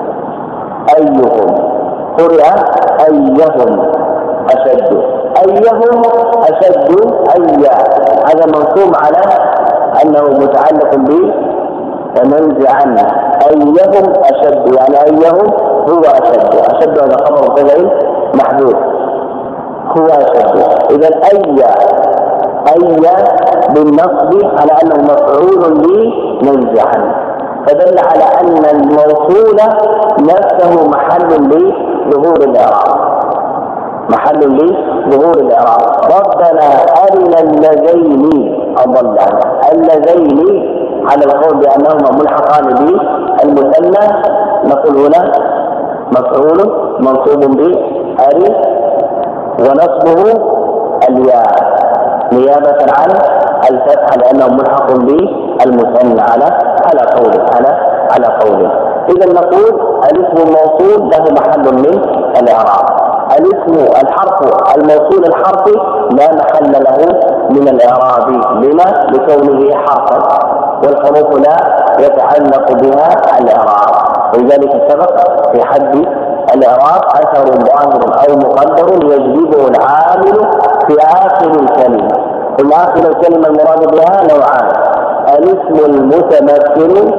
أيهم، قرئ أيهم أشد، أيهم أشد أيا، هذا منصوب على أنه متعلق به فننزعن أيهم أشد، يعني أيهم هو أشد، أشد هذا خبر مبتدأ محذوف هو أشد. إذا أيا أيا بالنصب على أنه مفعول به ننزعن، فدل على أن الموصول نفسه محل لظهور الإعراب. محل لظهور الإعراب. ربنا أرنا اللذين أضلانا. اللذين على القول بأنهما ملحقان بالمثنى نقول هنا مفعول منصوب بأري ونصبه الياء نيابة عن الفتح لأنه ملحق بالمثنى على على قوله على على قوله. إذا نقول الاسم الموصول له محل من الإعراب. الاسم الحرف الموصول الحرفي لا محل له من الإعراب. لما؟ لكونه حرفا والحروف لا يتعلق بها الإعراب، ولذلك سبق في حد الإعراب أثر ظاهر أو مقدر يجلبه العامل في آخر الكلمة. ثم آخر الكلمة المراد بها نوعان: الاسم المتمثل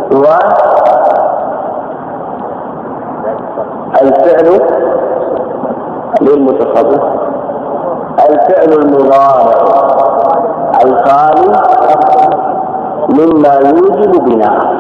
والفعل للمتصرف. الفعل المضارع الخالي مما يوجب بناء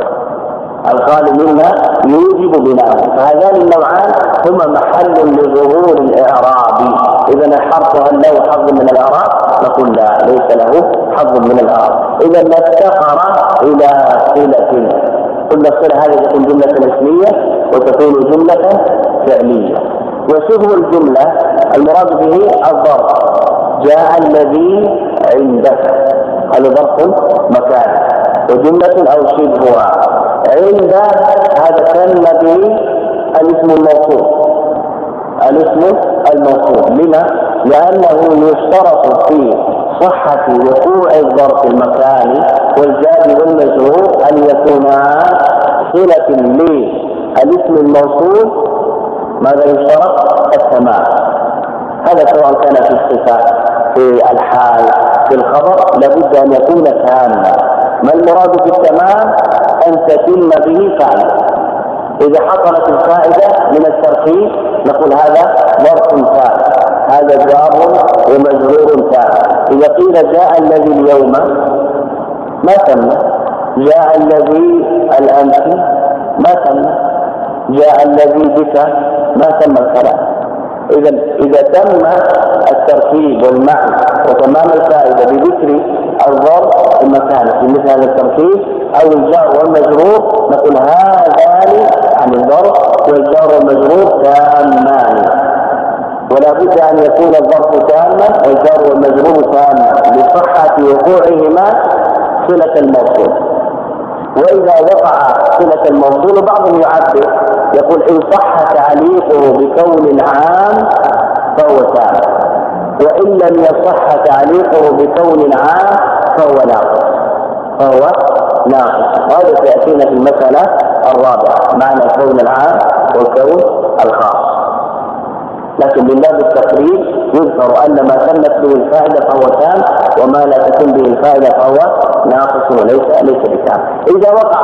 الخالي مما يوجب بناء فهذان النوعان هما محل لظهور الإعراب. إذا الحرف هل له حظ من الإعراب؟ نقول لا، ليس له حظ من الإعراب. إذا ما افتقر إلى صلة، قلنا الصلة هذه تكون جملة اسمية وتكون جملة فعلية. وشبه الجملة المراد به الظرف. جاء الذي عندك، هذا ظرف مكان، وجملة أو شبهها. عند هذا كان به الاسم الموصول الاسم الموصول لما؟ لأنه يشترط في صحة وقوع الظرف المكاني والجار والمجرور أن يكونا صلة للاسم الموصول. ماذا يشترط؟ التمام. هذا سواء كان في الصفة في الحال في الخبر لابد أن يكون تاما. ما المراد بالتمام؟ أن تتم به فعلا. إذا حصلت الفائدة من التركيب نقول هذا ظرف تام، هذا جار ومجرور تام. إذا قيل جاء الذي اليوم ما تم، جاء الذي الأمس ما تم، جاء الذي بك ما تم الكلام. إذا إذا تم التركيب والمعنى وتمام الفائدة بذكر الظرف المكان في مثل هذا التركيب أو الجار والمجرور نقول هذان عن الظرف والجار والمجرور تامان، ولا بد أن يكون الظرف تاما والجار والمجرور تاما لصحة وقوعهما صلة الموصول. وإذا وقع صلة الموصول بعضهم يعبر يقول إن صح تعليقه بكون عام فهو تام، وإن لم يصح تعليقه بكون عام فهو ناقص فهو ناقص وهذا سيأتينا في المسألة الرابعة معنى الكون العام والكون الخاص. لكن من باب التقريب يذكر أن ما تمت به الفائدة فهو تام، وما لا تتم به الفائدة فهو ناقص وليس ليس بتام. إذا وقع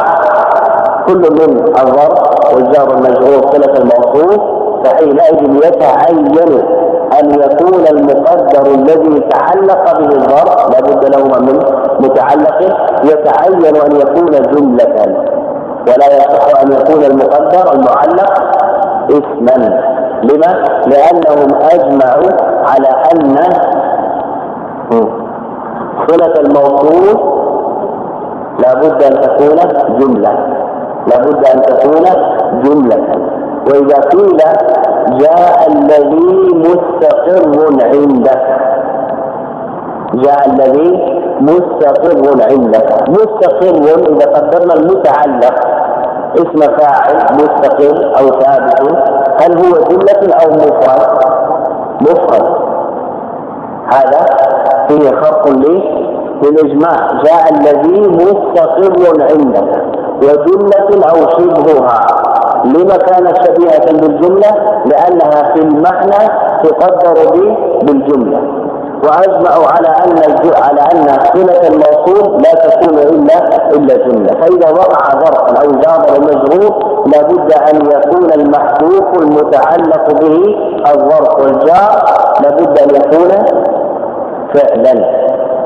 كل من الظرف والجار والمجرور صلة الموصول فحينئذ يتعين أن يكون المقدر الذي تعلق به الظرف لابد له من متعلق يتعين أن يكون جملة، ولا يصح أن يكون المقدر المعلق اسما. لما؟ لأنهم أجمعوا على أن صلة الموصول لابد أن تكون جملة لابد أن تكون جملة. وإذا قيل جاء الذي مستقر عندك، جاء الذي مستقر عندك، مستقر إذا قدرنا المتعلق اسم فاعل مستقر أو ثابت هل هو جملة أو مفرد؟ مفرد. هذا فيه خرق للإجماع. جاء الذي مستقر عندك وجملة أو شبهها. لما كانت شبيهة بالجملة؟ لأنها في المعنى تقدر بالجملة. وأجمعوا على أن على أن صلة الموصول لا تكون إلا إلا جملة. فإذا وقع ظرف أو جار أو مجرور لابد أن يكون المحذوف المتعلق به الظرف والجار لابد أن يكون فعلا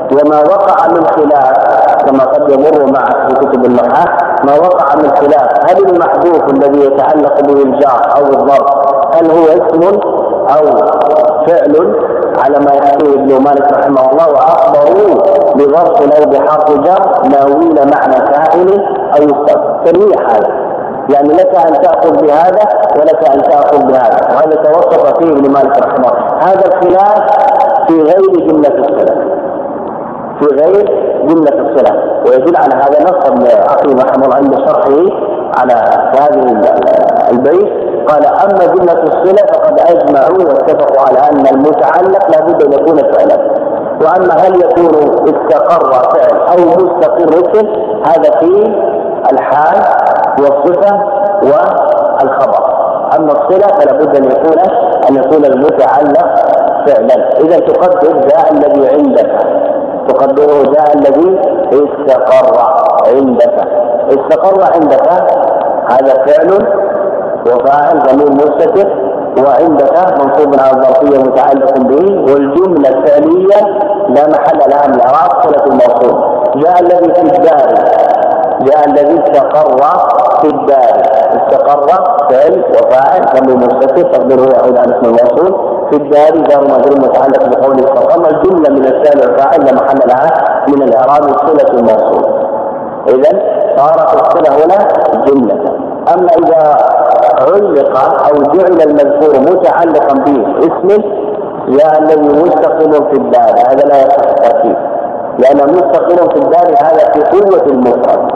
وما وقع من خلاف كما قد يمر معك في كتب النحاة، ما وقع من خلاف هل المحذوف الذي يتعلق به الجار أو الظرف هل هو اسم أو فعل على ما يحكيه ابن مالك رحمه الله، وأخبروا بظرف أو بحرف جر ناويل معنى فاعل أو يستقر تريح هذا، يعني لك أن تأخذ بهذا ولك أن تأخذ بهذا، وهذا توسط فيه ابن مالك رحمه الله. هذا الخلاف في غير جملة الصلة، في غير جملة الصلة، ويدل على هذا نص ابن عقيل رحمه الله عند شرحه على هذه البيت، قال أما جملة الصلة فقد أجمعوا واتفقوا على أن المتعلق لابد أن يكون فعلا، وأما هل يكون استقر فعل أو مستقر اسم هذا في الحال والصفة والخبر. أما الصلة فلابد أن يكون أن يكون المتعلق فعلا. إذا تقدر جاء الذي عندك، تقدره جاء الذي استقر عندك. استقر عندك هذا فعل وفاعل ضمير مستتر، وعندك منصوب على الظرفية متعلق به، والجملة الفعلية لا محل لها من الإعراب صلة الموصول. جاء الذي في الدار، جاء الذي استقر في الدار، استقر فعل وفاعل ضمير مستتر تقديره يعود على اسم الموصول، في الدار جار مجرور متعلق بقوله استقر. الجملة من الفعل والفاعل لا محل لها من الإعراب صلة الموصول. إذن صارت الصلة هنا جملة. أما إذا علق أو جعل المذكور متعلقا به اسم جاء الذي مستقر في الدار، هذا لا يصح التركيب، لأن مستقر في الدار هذا في قوة المفرد.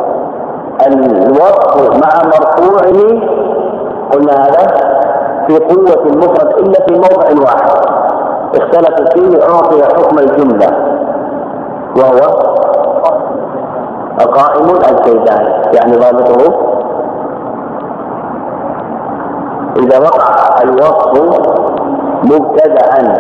الوصف مع مرفوعه قلنا هذا في قوة المفرد إلا في موضع واحد اختلف فيه أعطي حكم الجملة، وهو قائم الزيدان، يعني ضابطه إذا وقع الوصف مبتدأ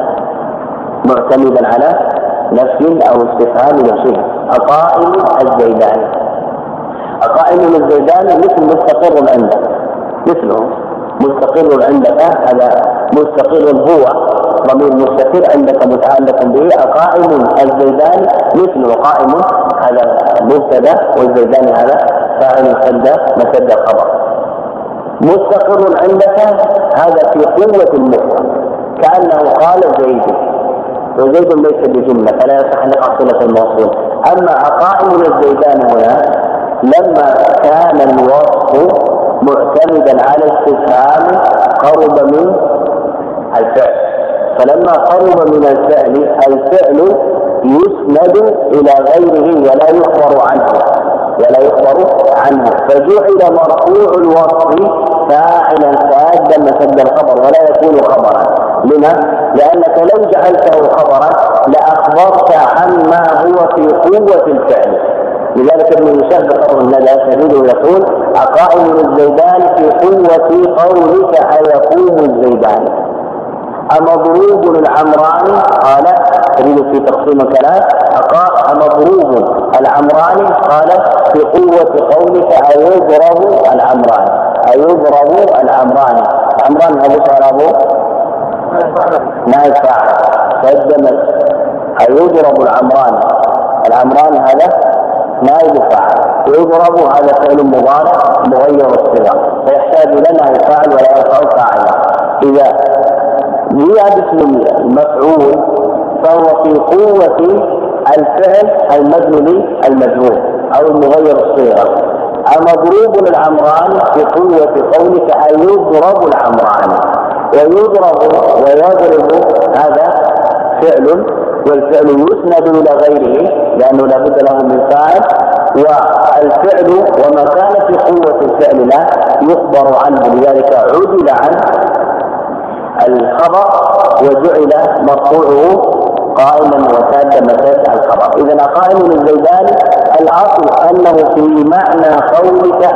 معتمدا على نفي أو استفهام وشيء. قائم الزيدان، قائم الزيدان مثل مستقر عندك، مثله مستقر عندك، هذا مستقر هو ضمير مستقر عندك متعلق به. قائم الزيدان مثل قائم هذا مبتدا والزيدان هذا فاعل مسدى مسدى خبر. مستقر عندك هذا في قوة المفرد كأنه قال زيد، وزيد ليس بجملة فلا يصح أن يقع صلة الموصول. أما قائم الزيدان هنا لما كان الوصف معتمدا على استفهام قرب من الفعل، فلما قرب من الفعل الفعل يسند إلى غيره ولا يخبر عنه ولا يخبر عنه فجعل مرفوع الوصف فاعلا سادا مسد الخبر ولا يكون خبرا. لما؟ لأنك لو جعلته خبرا لأخبرت عما هو في قوة الفعل. لذلك ابن هشام ذكر الندى شديد يقول قائم الزيدان في قوة قولك أيقوم الزيدان. أمضروب العمراني قال تريد في تقسيم الكلام أمضروب العمراني قال في قوة قولك أيضرب العمراني أيضرب العمراني. عمران هذا شعره نائب فاعل قدمت أيضرب العمراني. العمراني هذا نائب فاعل، يضرب هذا فعل مضارع مغير الصيغة فيحتاج إلى نائب فاعل ولا يرفع فاعلا. إذا جاء باسم المفعول فهو في قوة الفعل المبني المجهول أو المغير الصيغة. مضروب العمران في قوة قولك أيضرب العمران. ويضرب ويضرب هذا فعل، والفعل يسند إلى غيره لأنه لا بد له من فاعل، والفعل وما كان في قوة الفعل لا يخبر عنه، لذلك عدل عن الخبر وجعل مرفوعه قائما وسادا مساد الخبر. إذا قائم الزيدان الأصل أنه في معنى قولك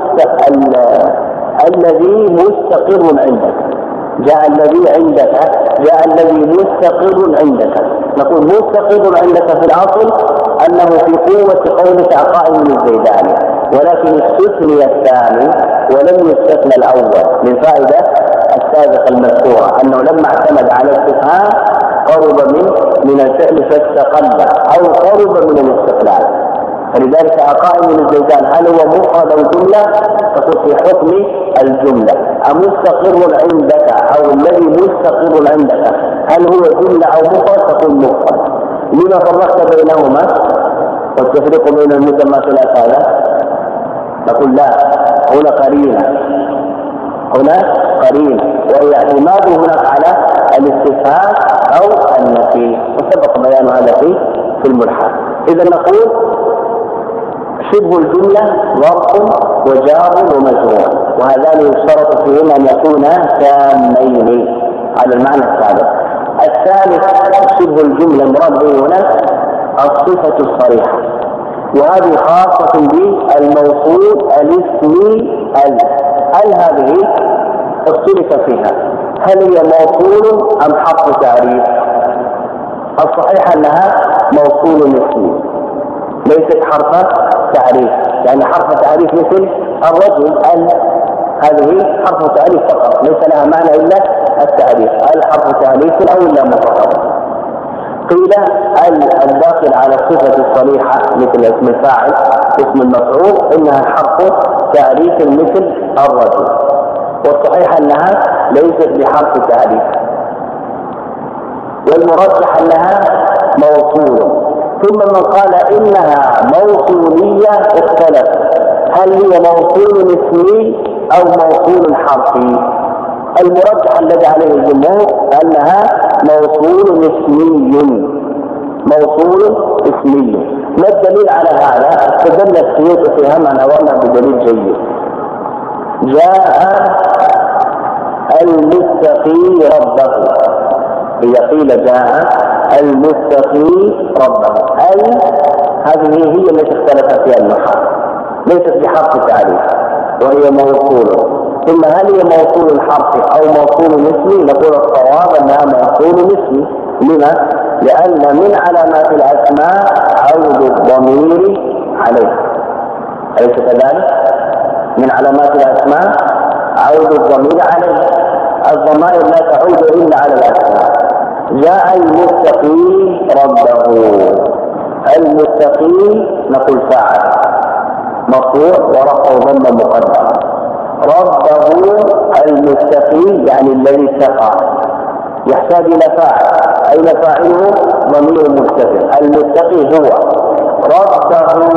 الذي مستقر عندك. جاء الذي عندك جاء الذي مستقر عندك، نقول مستقر عندك في الأصل أنه في قوة قولك قائم الزيدان، ولكن استثني الثاني ولم يستثنى الأول للفائدة السابقة المذكورة أنه لما اعتمد على استفهام قرب من من الفعل فاستقل أو قرب من الاستقلال. فلذلك أقائم الزيدان هل هو مفرد أو جملة؟ تقول في حكم الجملة. أمستقر عندك أو الذي مستقر عندك هل هو جملة أو مفرد؟ تقول مفرد. لما فرقت بينهما والتفريق بين المتماثلات هذا؟ نقول لا، هنا قرينة، هنا قرينة، وهي اعتماد هناك على الاستفهام أو النفي، وسبق بيان هذا في في الملحق. إذا نقول شبه الجملة ظرف وجار ومجرور، وهذان يشترط فيهما أن يكونا تامين على المعنى السابق. الثالث شبه الجملة مراد به هنا الصفة الصريحة، وهذه خاصة بالموصول الاسمي ال ال هذه اختلف فيها، هل هي موصول أم حرف تعريف؟ الصحيح أنها موصول اسمي ليست حرف تعريف، يعني حرف تعريف مثل الرجل ال هذه حرف تعريف فقط ليس لها معنى إلا التعريف، ال حرف تعريف أو لا مفرد. قيل الداخل على الصفة الصريحة مثل اسم الفاعل اسم المفعول إنها حرف تعريف مثل الرجل، والصحيح أنها ليست بحرف تعريف، والمرجح أنها موصول. ثم من قال إنها موصولية اختلف، هل هي موصول اسمي أو موصول حرفي؟ المرجح الذي عليه الجمهور أنها موصول اسمي، موصول اسمي. ما الدليل على هذا؟ استدل السيوطي في هم عن أولا بدليل جيد. جاء المتقي ربه، هي قيل جاء المتقي ربه، ال هذه هي التي اختلف فيها النحاة، ليست بحرف تعريف وهي موصول. ثم هل هي موصول حرفي أو موصول اسمي؟ نقول الصواب أنها موصول اسمي. لما؟ لأن من علامات الأسماء عود الضمير عليه، أليس كذلك؟ من علامات الأسماء عود الضمير عليه، الضمائر لا تعود إلا على الأسماء. جاء المتقي ربه، المتقي نقول فاعل مرفوع ورفع ضم مقدر، ربه المتقي يعني الذي اتقى، يحتاج الى فاعل، اين فاعله؟ ضمير متصل، المتقي هو، ربه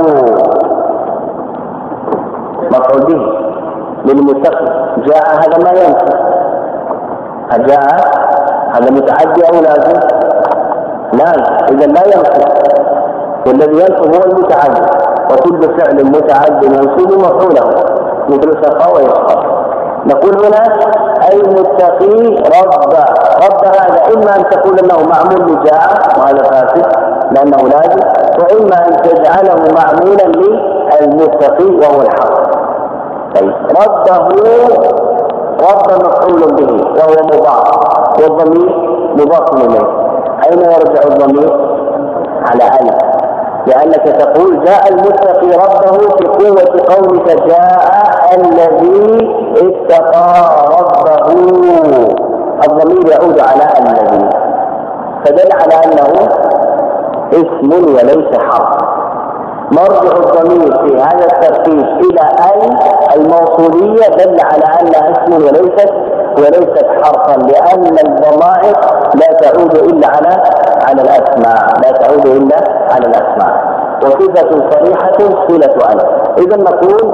مفعول به للمتقي. جاء هذا ما ينفع، جاء هذا متعدي او لازم؟ لازم، اذا لا ينفع، والذي ينفع هو المتعدي، وكل فعل متعد ينصب مفعوله مثل سقى ويسقى. نقول هنا المتقي رب، رب هذا إما أن تقول أنه معمول لجاء وهذا فاسد لأنه لازم، وإما أن تجعله معمولا للمتقي وهو الحق. طيب ربه، رب مفعول به وهو مضاف، والضمير مضاف إليه، أين يرجع الضمير؟ على ألف، لأنك تقول جاء المتقي ربه في قوة قولك جاء الذي اتقى ربه، الضمير يعود على الذي، فدل على أنه اسم وليس حرف. مرجع الضمير في هذا الترتيب إلى ال الموصولية دل على أنها اسم وليست وليست حرفا، لأن الضمائر لا تعود إلا على على الأسماء، لا تعود إلا على الأسماء، وصفة صريحة صلة ال. إذا نقول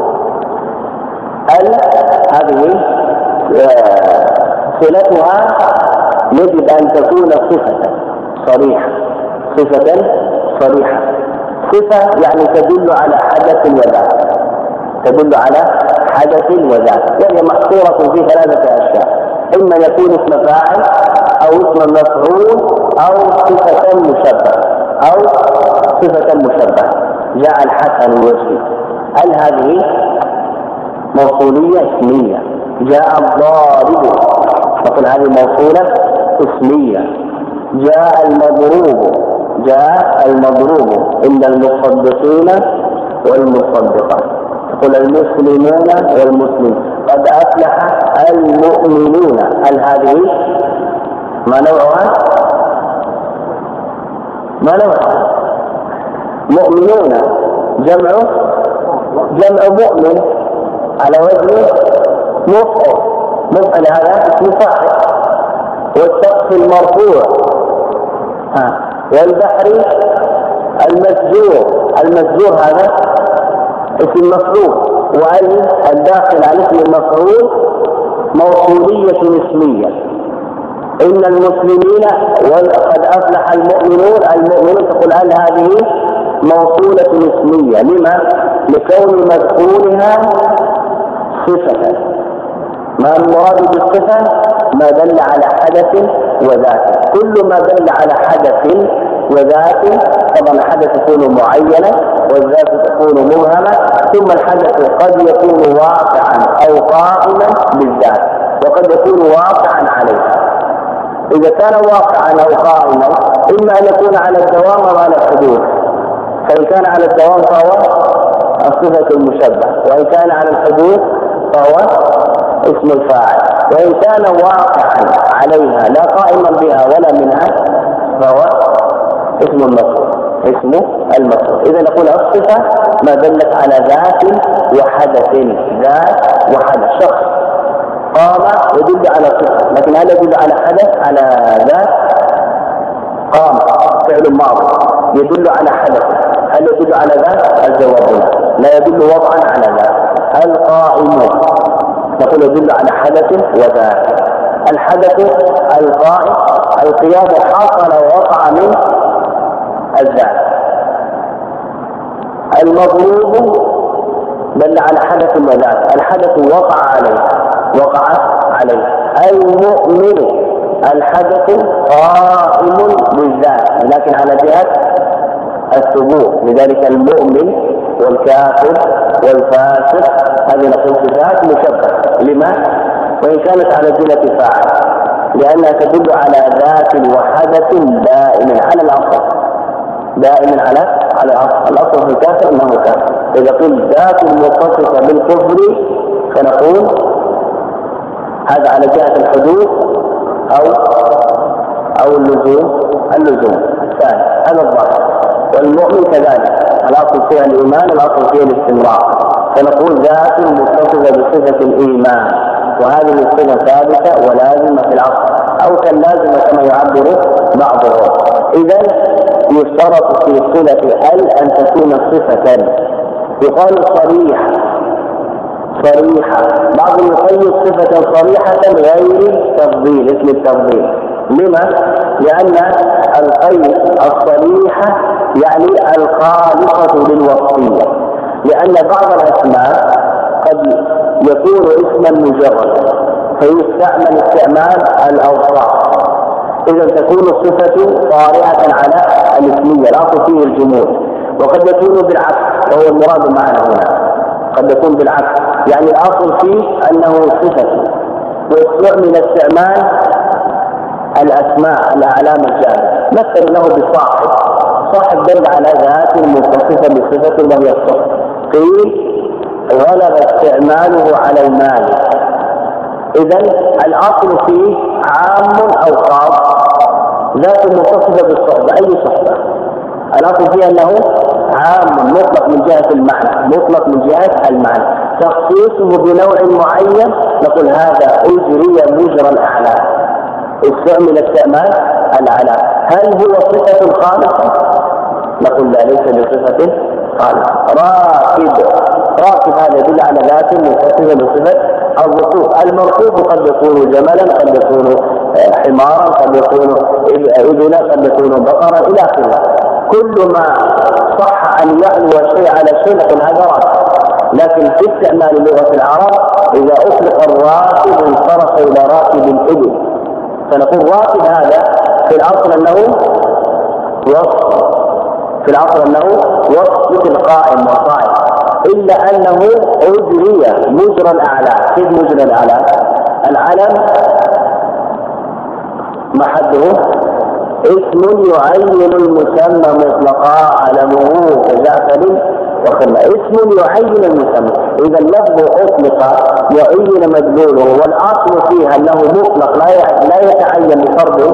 ال هذه صلتها يجب أن تكون صفة صريحة، صفة صريحة، صفة يعني تدل على حدث وذات، تدل على حدث وذات، وهي محصورة في ثلاثة أشياء، إما يكون اسم فاعل أو اسم مفعول أو صفة مشبه أو صفة مشبه. جاء الحسن الوجهي، هل هذه موصولية اسمية؟ جاء الضارب، نقول هذه موصولة اسمية. جاء المضروب، جاء المضروب إن المصدقين والمصدقات، تقول المسلمون والمسلمين، قد أفلح المؤمنون، هل هذه ما نوعها؟ ما له مؤمنون جمع جمع مؤمن على وزن مفعل، مفعل هذا اسم فاعل. والسقف المرفوع ها، والبحر المسجور، المسجور هذا اسم مفعول، والداخل على اسم المفعول موصولية اسمية. إن المسلمين وقد أفلح المؤمنون، المؤمنون تقول هل هذه موصولة اسمية، لما؟ لكون مدخولها صفة. ما المراد بالصفة؟ ما دل على حدث وذات. كل ما دل على حدث وذات، طبعا الحدث يكون معينا والذات تكون مبهمة، ثم الحدث قد يكون واقعا أو قائما بالذات، وقد يكون واقعا عليه. إذا كان واقعا أو قائما إما أن يكون على الدوام أو على الحدوث، فإن كان على الدوام فهو الصفة المشبه، وإن كان على الحدوث فهو اسم الفاعل، وإن كان واقعا عليها لا قائما بها ولا منها فهو اسم المفعول، اسم المفعول. إذا نقول الصفة ما دلت على ذات وحدث، ذات وحدث. شخص قام يدل على صفة، لكن هل يدل على حدث على ذات؟ قام فعل ماضي يدل على حدث، هل يدل على ذات؟ الجواب لا، لا يدل وضعا على ذات. القائم نقول يدل على حدث وذات. الحدث القائم، القيام حصل ووقع من الذات. المضروب دل على حدث وذات، الحدث وقع عليه وقع عليه. المؤمن الحدث قائم بالذات لكن على جهة الثبوت، لذلك المؤمن والكافر والفاسق هذه نقول صفات مشبهة. لما؟ وإن كانت على جهة فاعل، لأنها تدل على ذات وحدث دائم على الأصل، دائم على على الأصل. الأصل في الكافر أنه كافر. إذا قلت ذات متصفة بالكفر فنقول هذا على جهة الحدوث أو أو اللزوم اللزوم الثاني، هذا الظاهر. والمؤمن كذلك الأصل فيها الإيمان، الأصل فيها الاستمرار، فنقول ذات متصفة بصفة الإيمان، وهذه الصفة ثابتة ولازمة في العصر أو كاللازمة كما يعبر بعضهم. إذا يشترط في صلة ال أن تكون صفة، يقال صريحة صريحة، بعضهم يقيد صفة صريحة غير تفضيل، اسم التفضيل. لما؟ لأن القيد الصريحة يعني الخالصة للوصفية، لأن بعض الأسماء قد يكون اسما مجردا فيستعمل استعمال الأوصاف، إذا تكون الصفة طارئة على الاسمية الأصل فيه الجمود، وقد يكون بالعكس وهو المراد معنا هنا، قد يكون بالعكس يعني الأصل فيه أنه صفة واستعمل استعمال الأسماء الأعلام الجامعة. مثل له بصاحب، صاحب دل على ذات متصفة بصفة وهي الصفة، قيل غلب استعماله على المال. إذا الأصل فيه عام أو خاص، ذات متصفة بالصحبة، أي صحبة الأصل فيه أنه عام مطلق من جهة المعنى، مطلق من جهة المعنى. تخصيصه بنوع معين نقول هذا أجري مجرى الأعلام، استعمل استعمال الأعلام. هل هو صفة خالصة؟ نقول لا، ليس بصفة خالصة. راكب، راكب هذا يدل على ذات متصفة بصفة الركوب. المركوب قد يكون جملا، قد يكون حمارا، قد يكون إبلا، قد يكون بقرا إلى آخره. كل ما صح أن يعلو شيء على شيء نقول هذا راكب. لكن في استعمال لغة العرب إذا أطلق الراكب انصرف إلى راكب الإبل، فنقول راكب هذا في العصر أنه وصف، في العصر أنه وصف مثل قائم وصائم، إلا أنه أجري مجرى الأعلام. كيف مجرى الأعلام؟ العلم محله اسم يعين المسمى مطلقا، علمه كجعفر وخلة، اسم يعين المسمى. إذا اللفظ أطلق يعين مدلوله، والأصل فيها أنه مطلق لا لا يتعين بفرض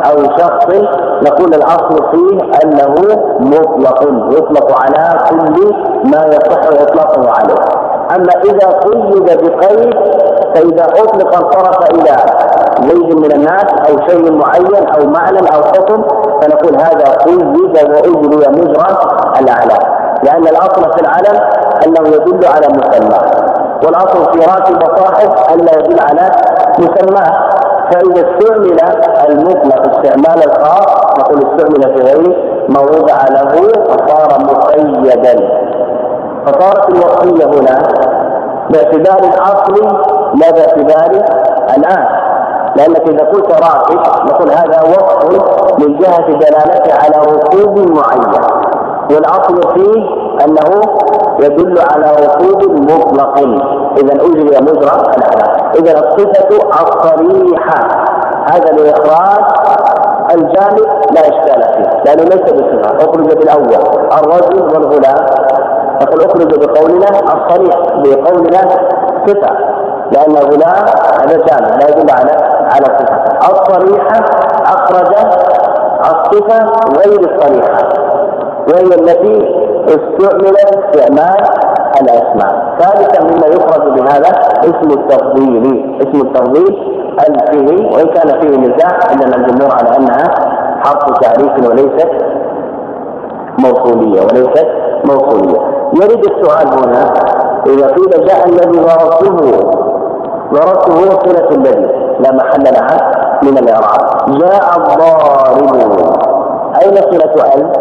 أو شخص نقول الأصل فيه أنه مطلق يطلق على كل ما يصح إطلاقه عليه. أما إذا قيد بقيد فإذا أطلق انصرف إلى زيد من الناس أو شيء معين أو معنى أو حكم فنقول هذا قيد وأجري مجرى الأعلام، لأن الأصل في العلم أنه يدل على مسمى، والأصل في راتب صاحب ألا يدل على مسمى. فإذا استعمل المطلق استعمال الخاص نقول استعمل في غيره ما وضع له فصار مقيدا. فصارت الوصية هنا باعتبار الأصل لا باعتبار الآن، لأنك إذا قلت راتب نقول هذا وصف من جهة دلالته على ركوب معين، والأصل فيه أنه يدل على ركوب مطلق، إذا أجري مجرى الأعلام. إذا الصفة الصريحة هذا لإخراج الجانب لا إشكال فيه لأنه ليس بصفة. أخرج بالأول الرجل والغلام نقول أخرج بقولنا الصريح بقولنا صفة، لأن الغلام هذا جانب لا يدل على على صفة. الصريحة أخرج الصفة غير الصريحة وهي التي استعملت استعمال الأسماء. ثالثا مما يخرج بهذا اسم التفضيل، اسم التفضيل الفعلي وإن كان فيه نزاع إلا الجمهور على أنها حرف تعريف وليست موصولية وليست موصولية. يريد السؤال هنا إذا قيل جاء الذي ورثه ورثه صلة الذي لا محل لها من الإعراب. جاء الضارب أين صلة ال؟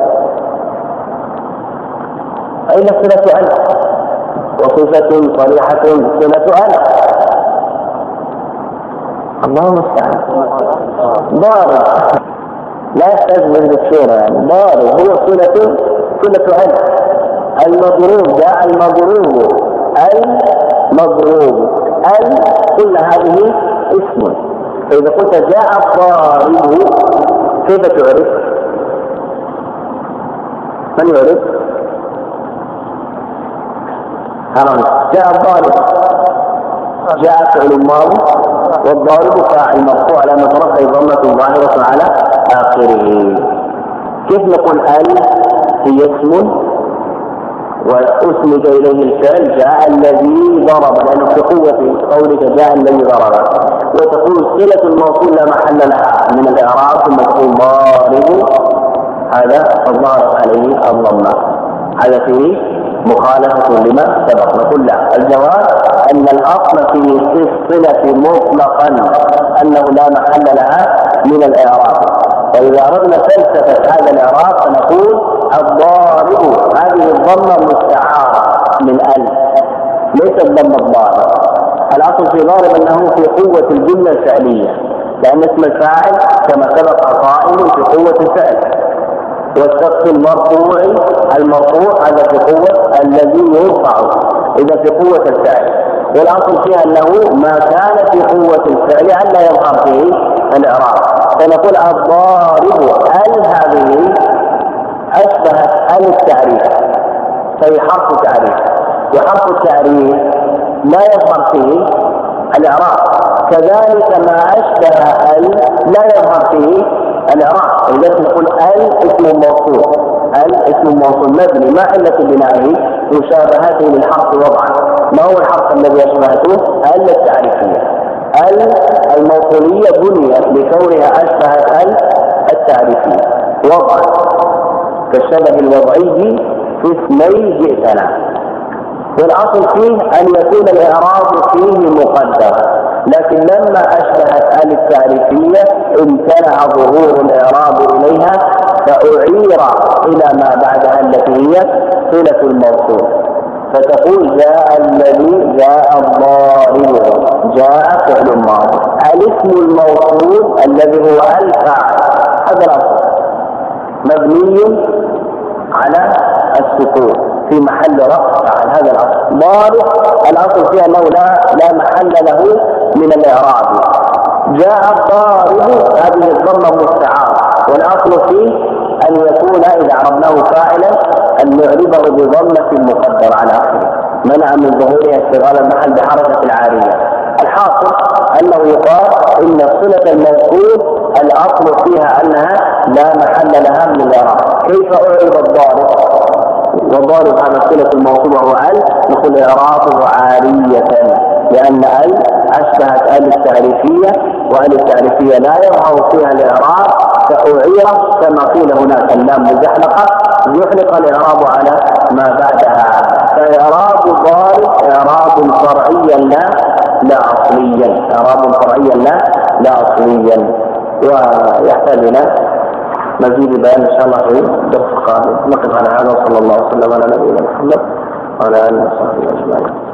أين صلة ال؟ وصفة صريحة صلة ال. الله المستعان. ضارب لا يحتاج من الدكتور يعني ضارب هو صلة صلة ال. المضروب جاء المضروب المضروب ال كل هذه اسم. فإذا قلت جاء الضارب كيف تعرف؟ من يعرف؟ خلاص جاء الضارب جاء فعل ماضي والضارب فاعل مرفوع على رفعه ضمة ظاهرة على آخره. كيف نقول ال هي اسم وأسند إليه الفعل جاء الذي ضرب لأنه في قوة قولك جاء الذي ضرب، وتقول صلة الموصول لا محل لها من الإعراب ثم تقول ضارب هذا الظاهر عليه الضمة. هذا فيه مخالفة لما سبق. نقول لا الجواب أن الأصل في الصلة مطلقا أنه لا محل لها من الإعراب. وإذا أردنا فلسفة هذا الإعراب فنقول الضارب هذه الضمة مستعارة من ال ليس الضمة الضارب. الأصل في ضارب أنه في قوة الجملة الفعلية لأن اسم الفاعل كما سبق قائم في قوة الفعل، والشخص المرفوع المرفوع هذا في قوة الذي يرفع إذا في قوة الفعل. والأصل فيها أنه ما كان في قوة الفعل ألا يظهر فيه الإعراب. فنقول الضارب ال هذه أشبهت ال التعريف فهي حرف تعريف، وحرف التعريف لا يظهر فيه الإعراب. كذلك ما أشبه ال لا يظهر فيه الإعراب. ولذلك نقول ال اسم موصول ال اسم موصول مبني ما علة بنائه مشابهته للحرف وضعا. ما هو الحرف الذي يشبهته؟ ال التعريفية. ال الموصولية بنيت لكونها أشبهت ال التعريفية وضعا كالشبه الوضعي في اسمي جئتنا. والأصل فيه أن يكون الإعراب فيه مقدر، لكن لما أشبهت ال التعريفية امتنع ظهور الإعراب إليها فأعير إلى ما بعدها التي هي صلة الموصول. فتقول جاء الذي جاء الضارب جاء فعل ماضي. الاسم الموصول الذي هو الفاعل هذا الأصل مبني على السكون في محل رفع فاعل هذا الأصل. ضارب الأصل فيها أنه لا, لا محل له من الإعراب. جاء الضارب هذه الضمة مستعارة، والأصل فيه أن يكون إذا عربناه فاعلا أن نعربه بضمة مقدرة على آخره منع من ظهورها اشتغال المحل بحركة العارية. الحاصل كأنه يقال إن صلة الموصول الأصل فيها أنها لا محل لها من الإعراب. كيف أعرب الضارب؟ والضارب هذا صلة الموصول وهو ال، نقول إعرابه عارية، لأن ال أشبهت ال التعريفية، وال التعريفية لا يظهر فيها الإعراب، فأعير كما قيل هناك اللام مزحلقة يحلق الإعراب على ما بعدها. فإعراب ضارب إعراب فرعيا لا لا أصليا، إعراب فرعيا لا لا أصليا. ويحتاج إلى مزيد بيان إن شاء الله في الدرس القادم. نقف على هذا، وصلى الله وسلم على نبينا محمد وعلى آله وصحبه أجمعين.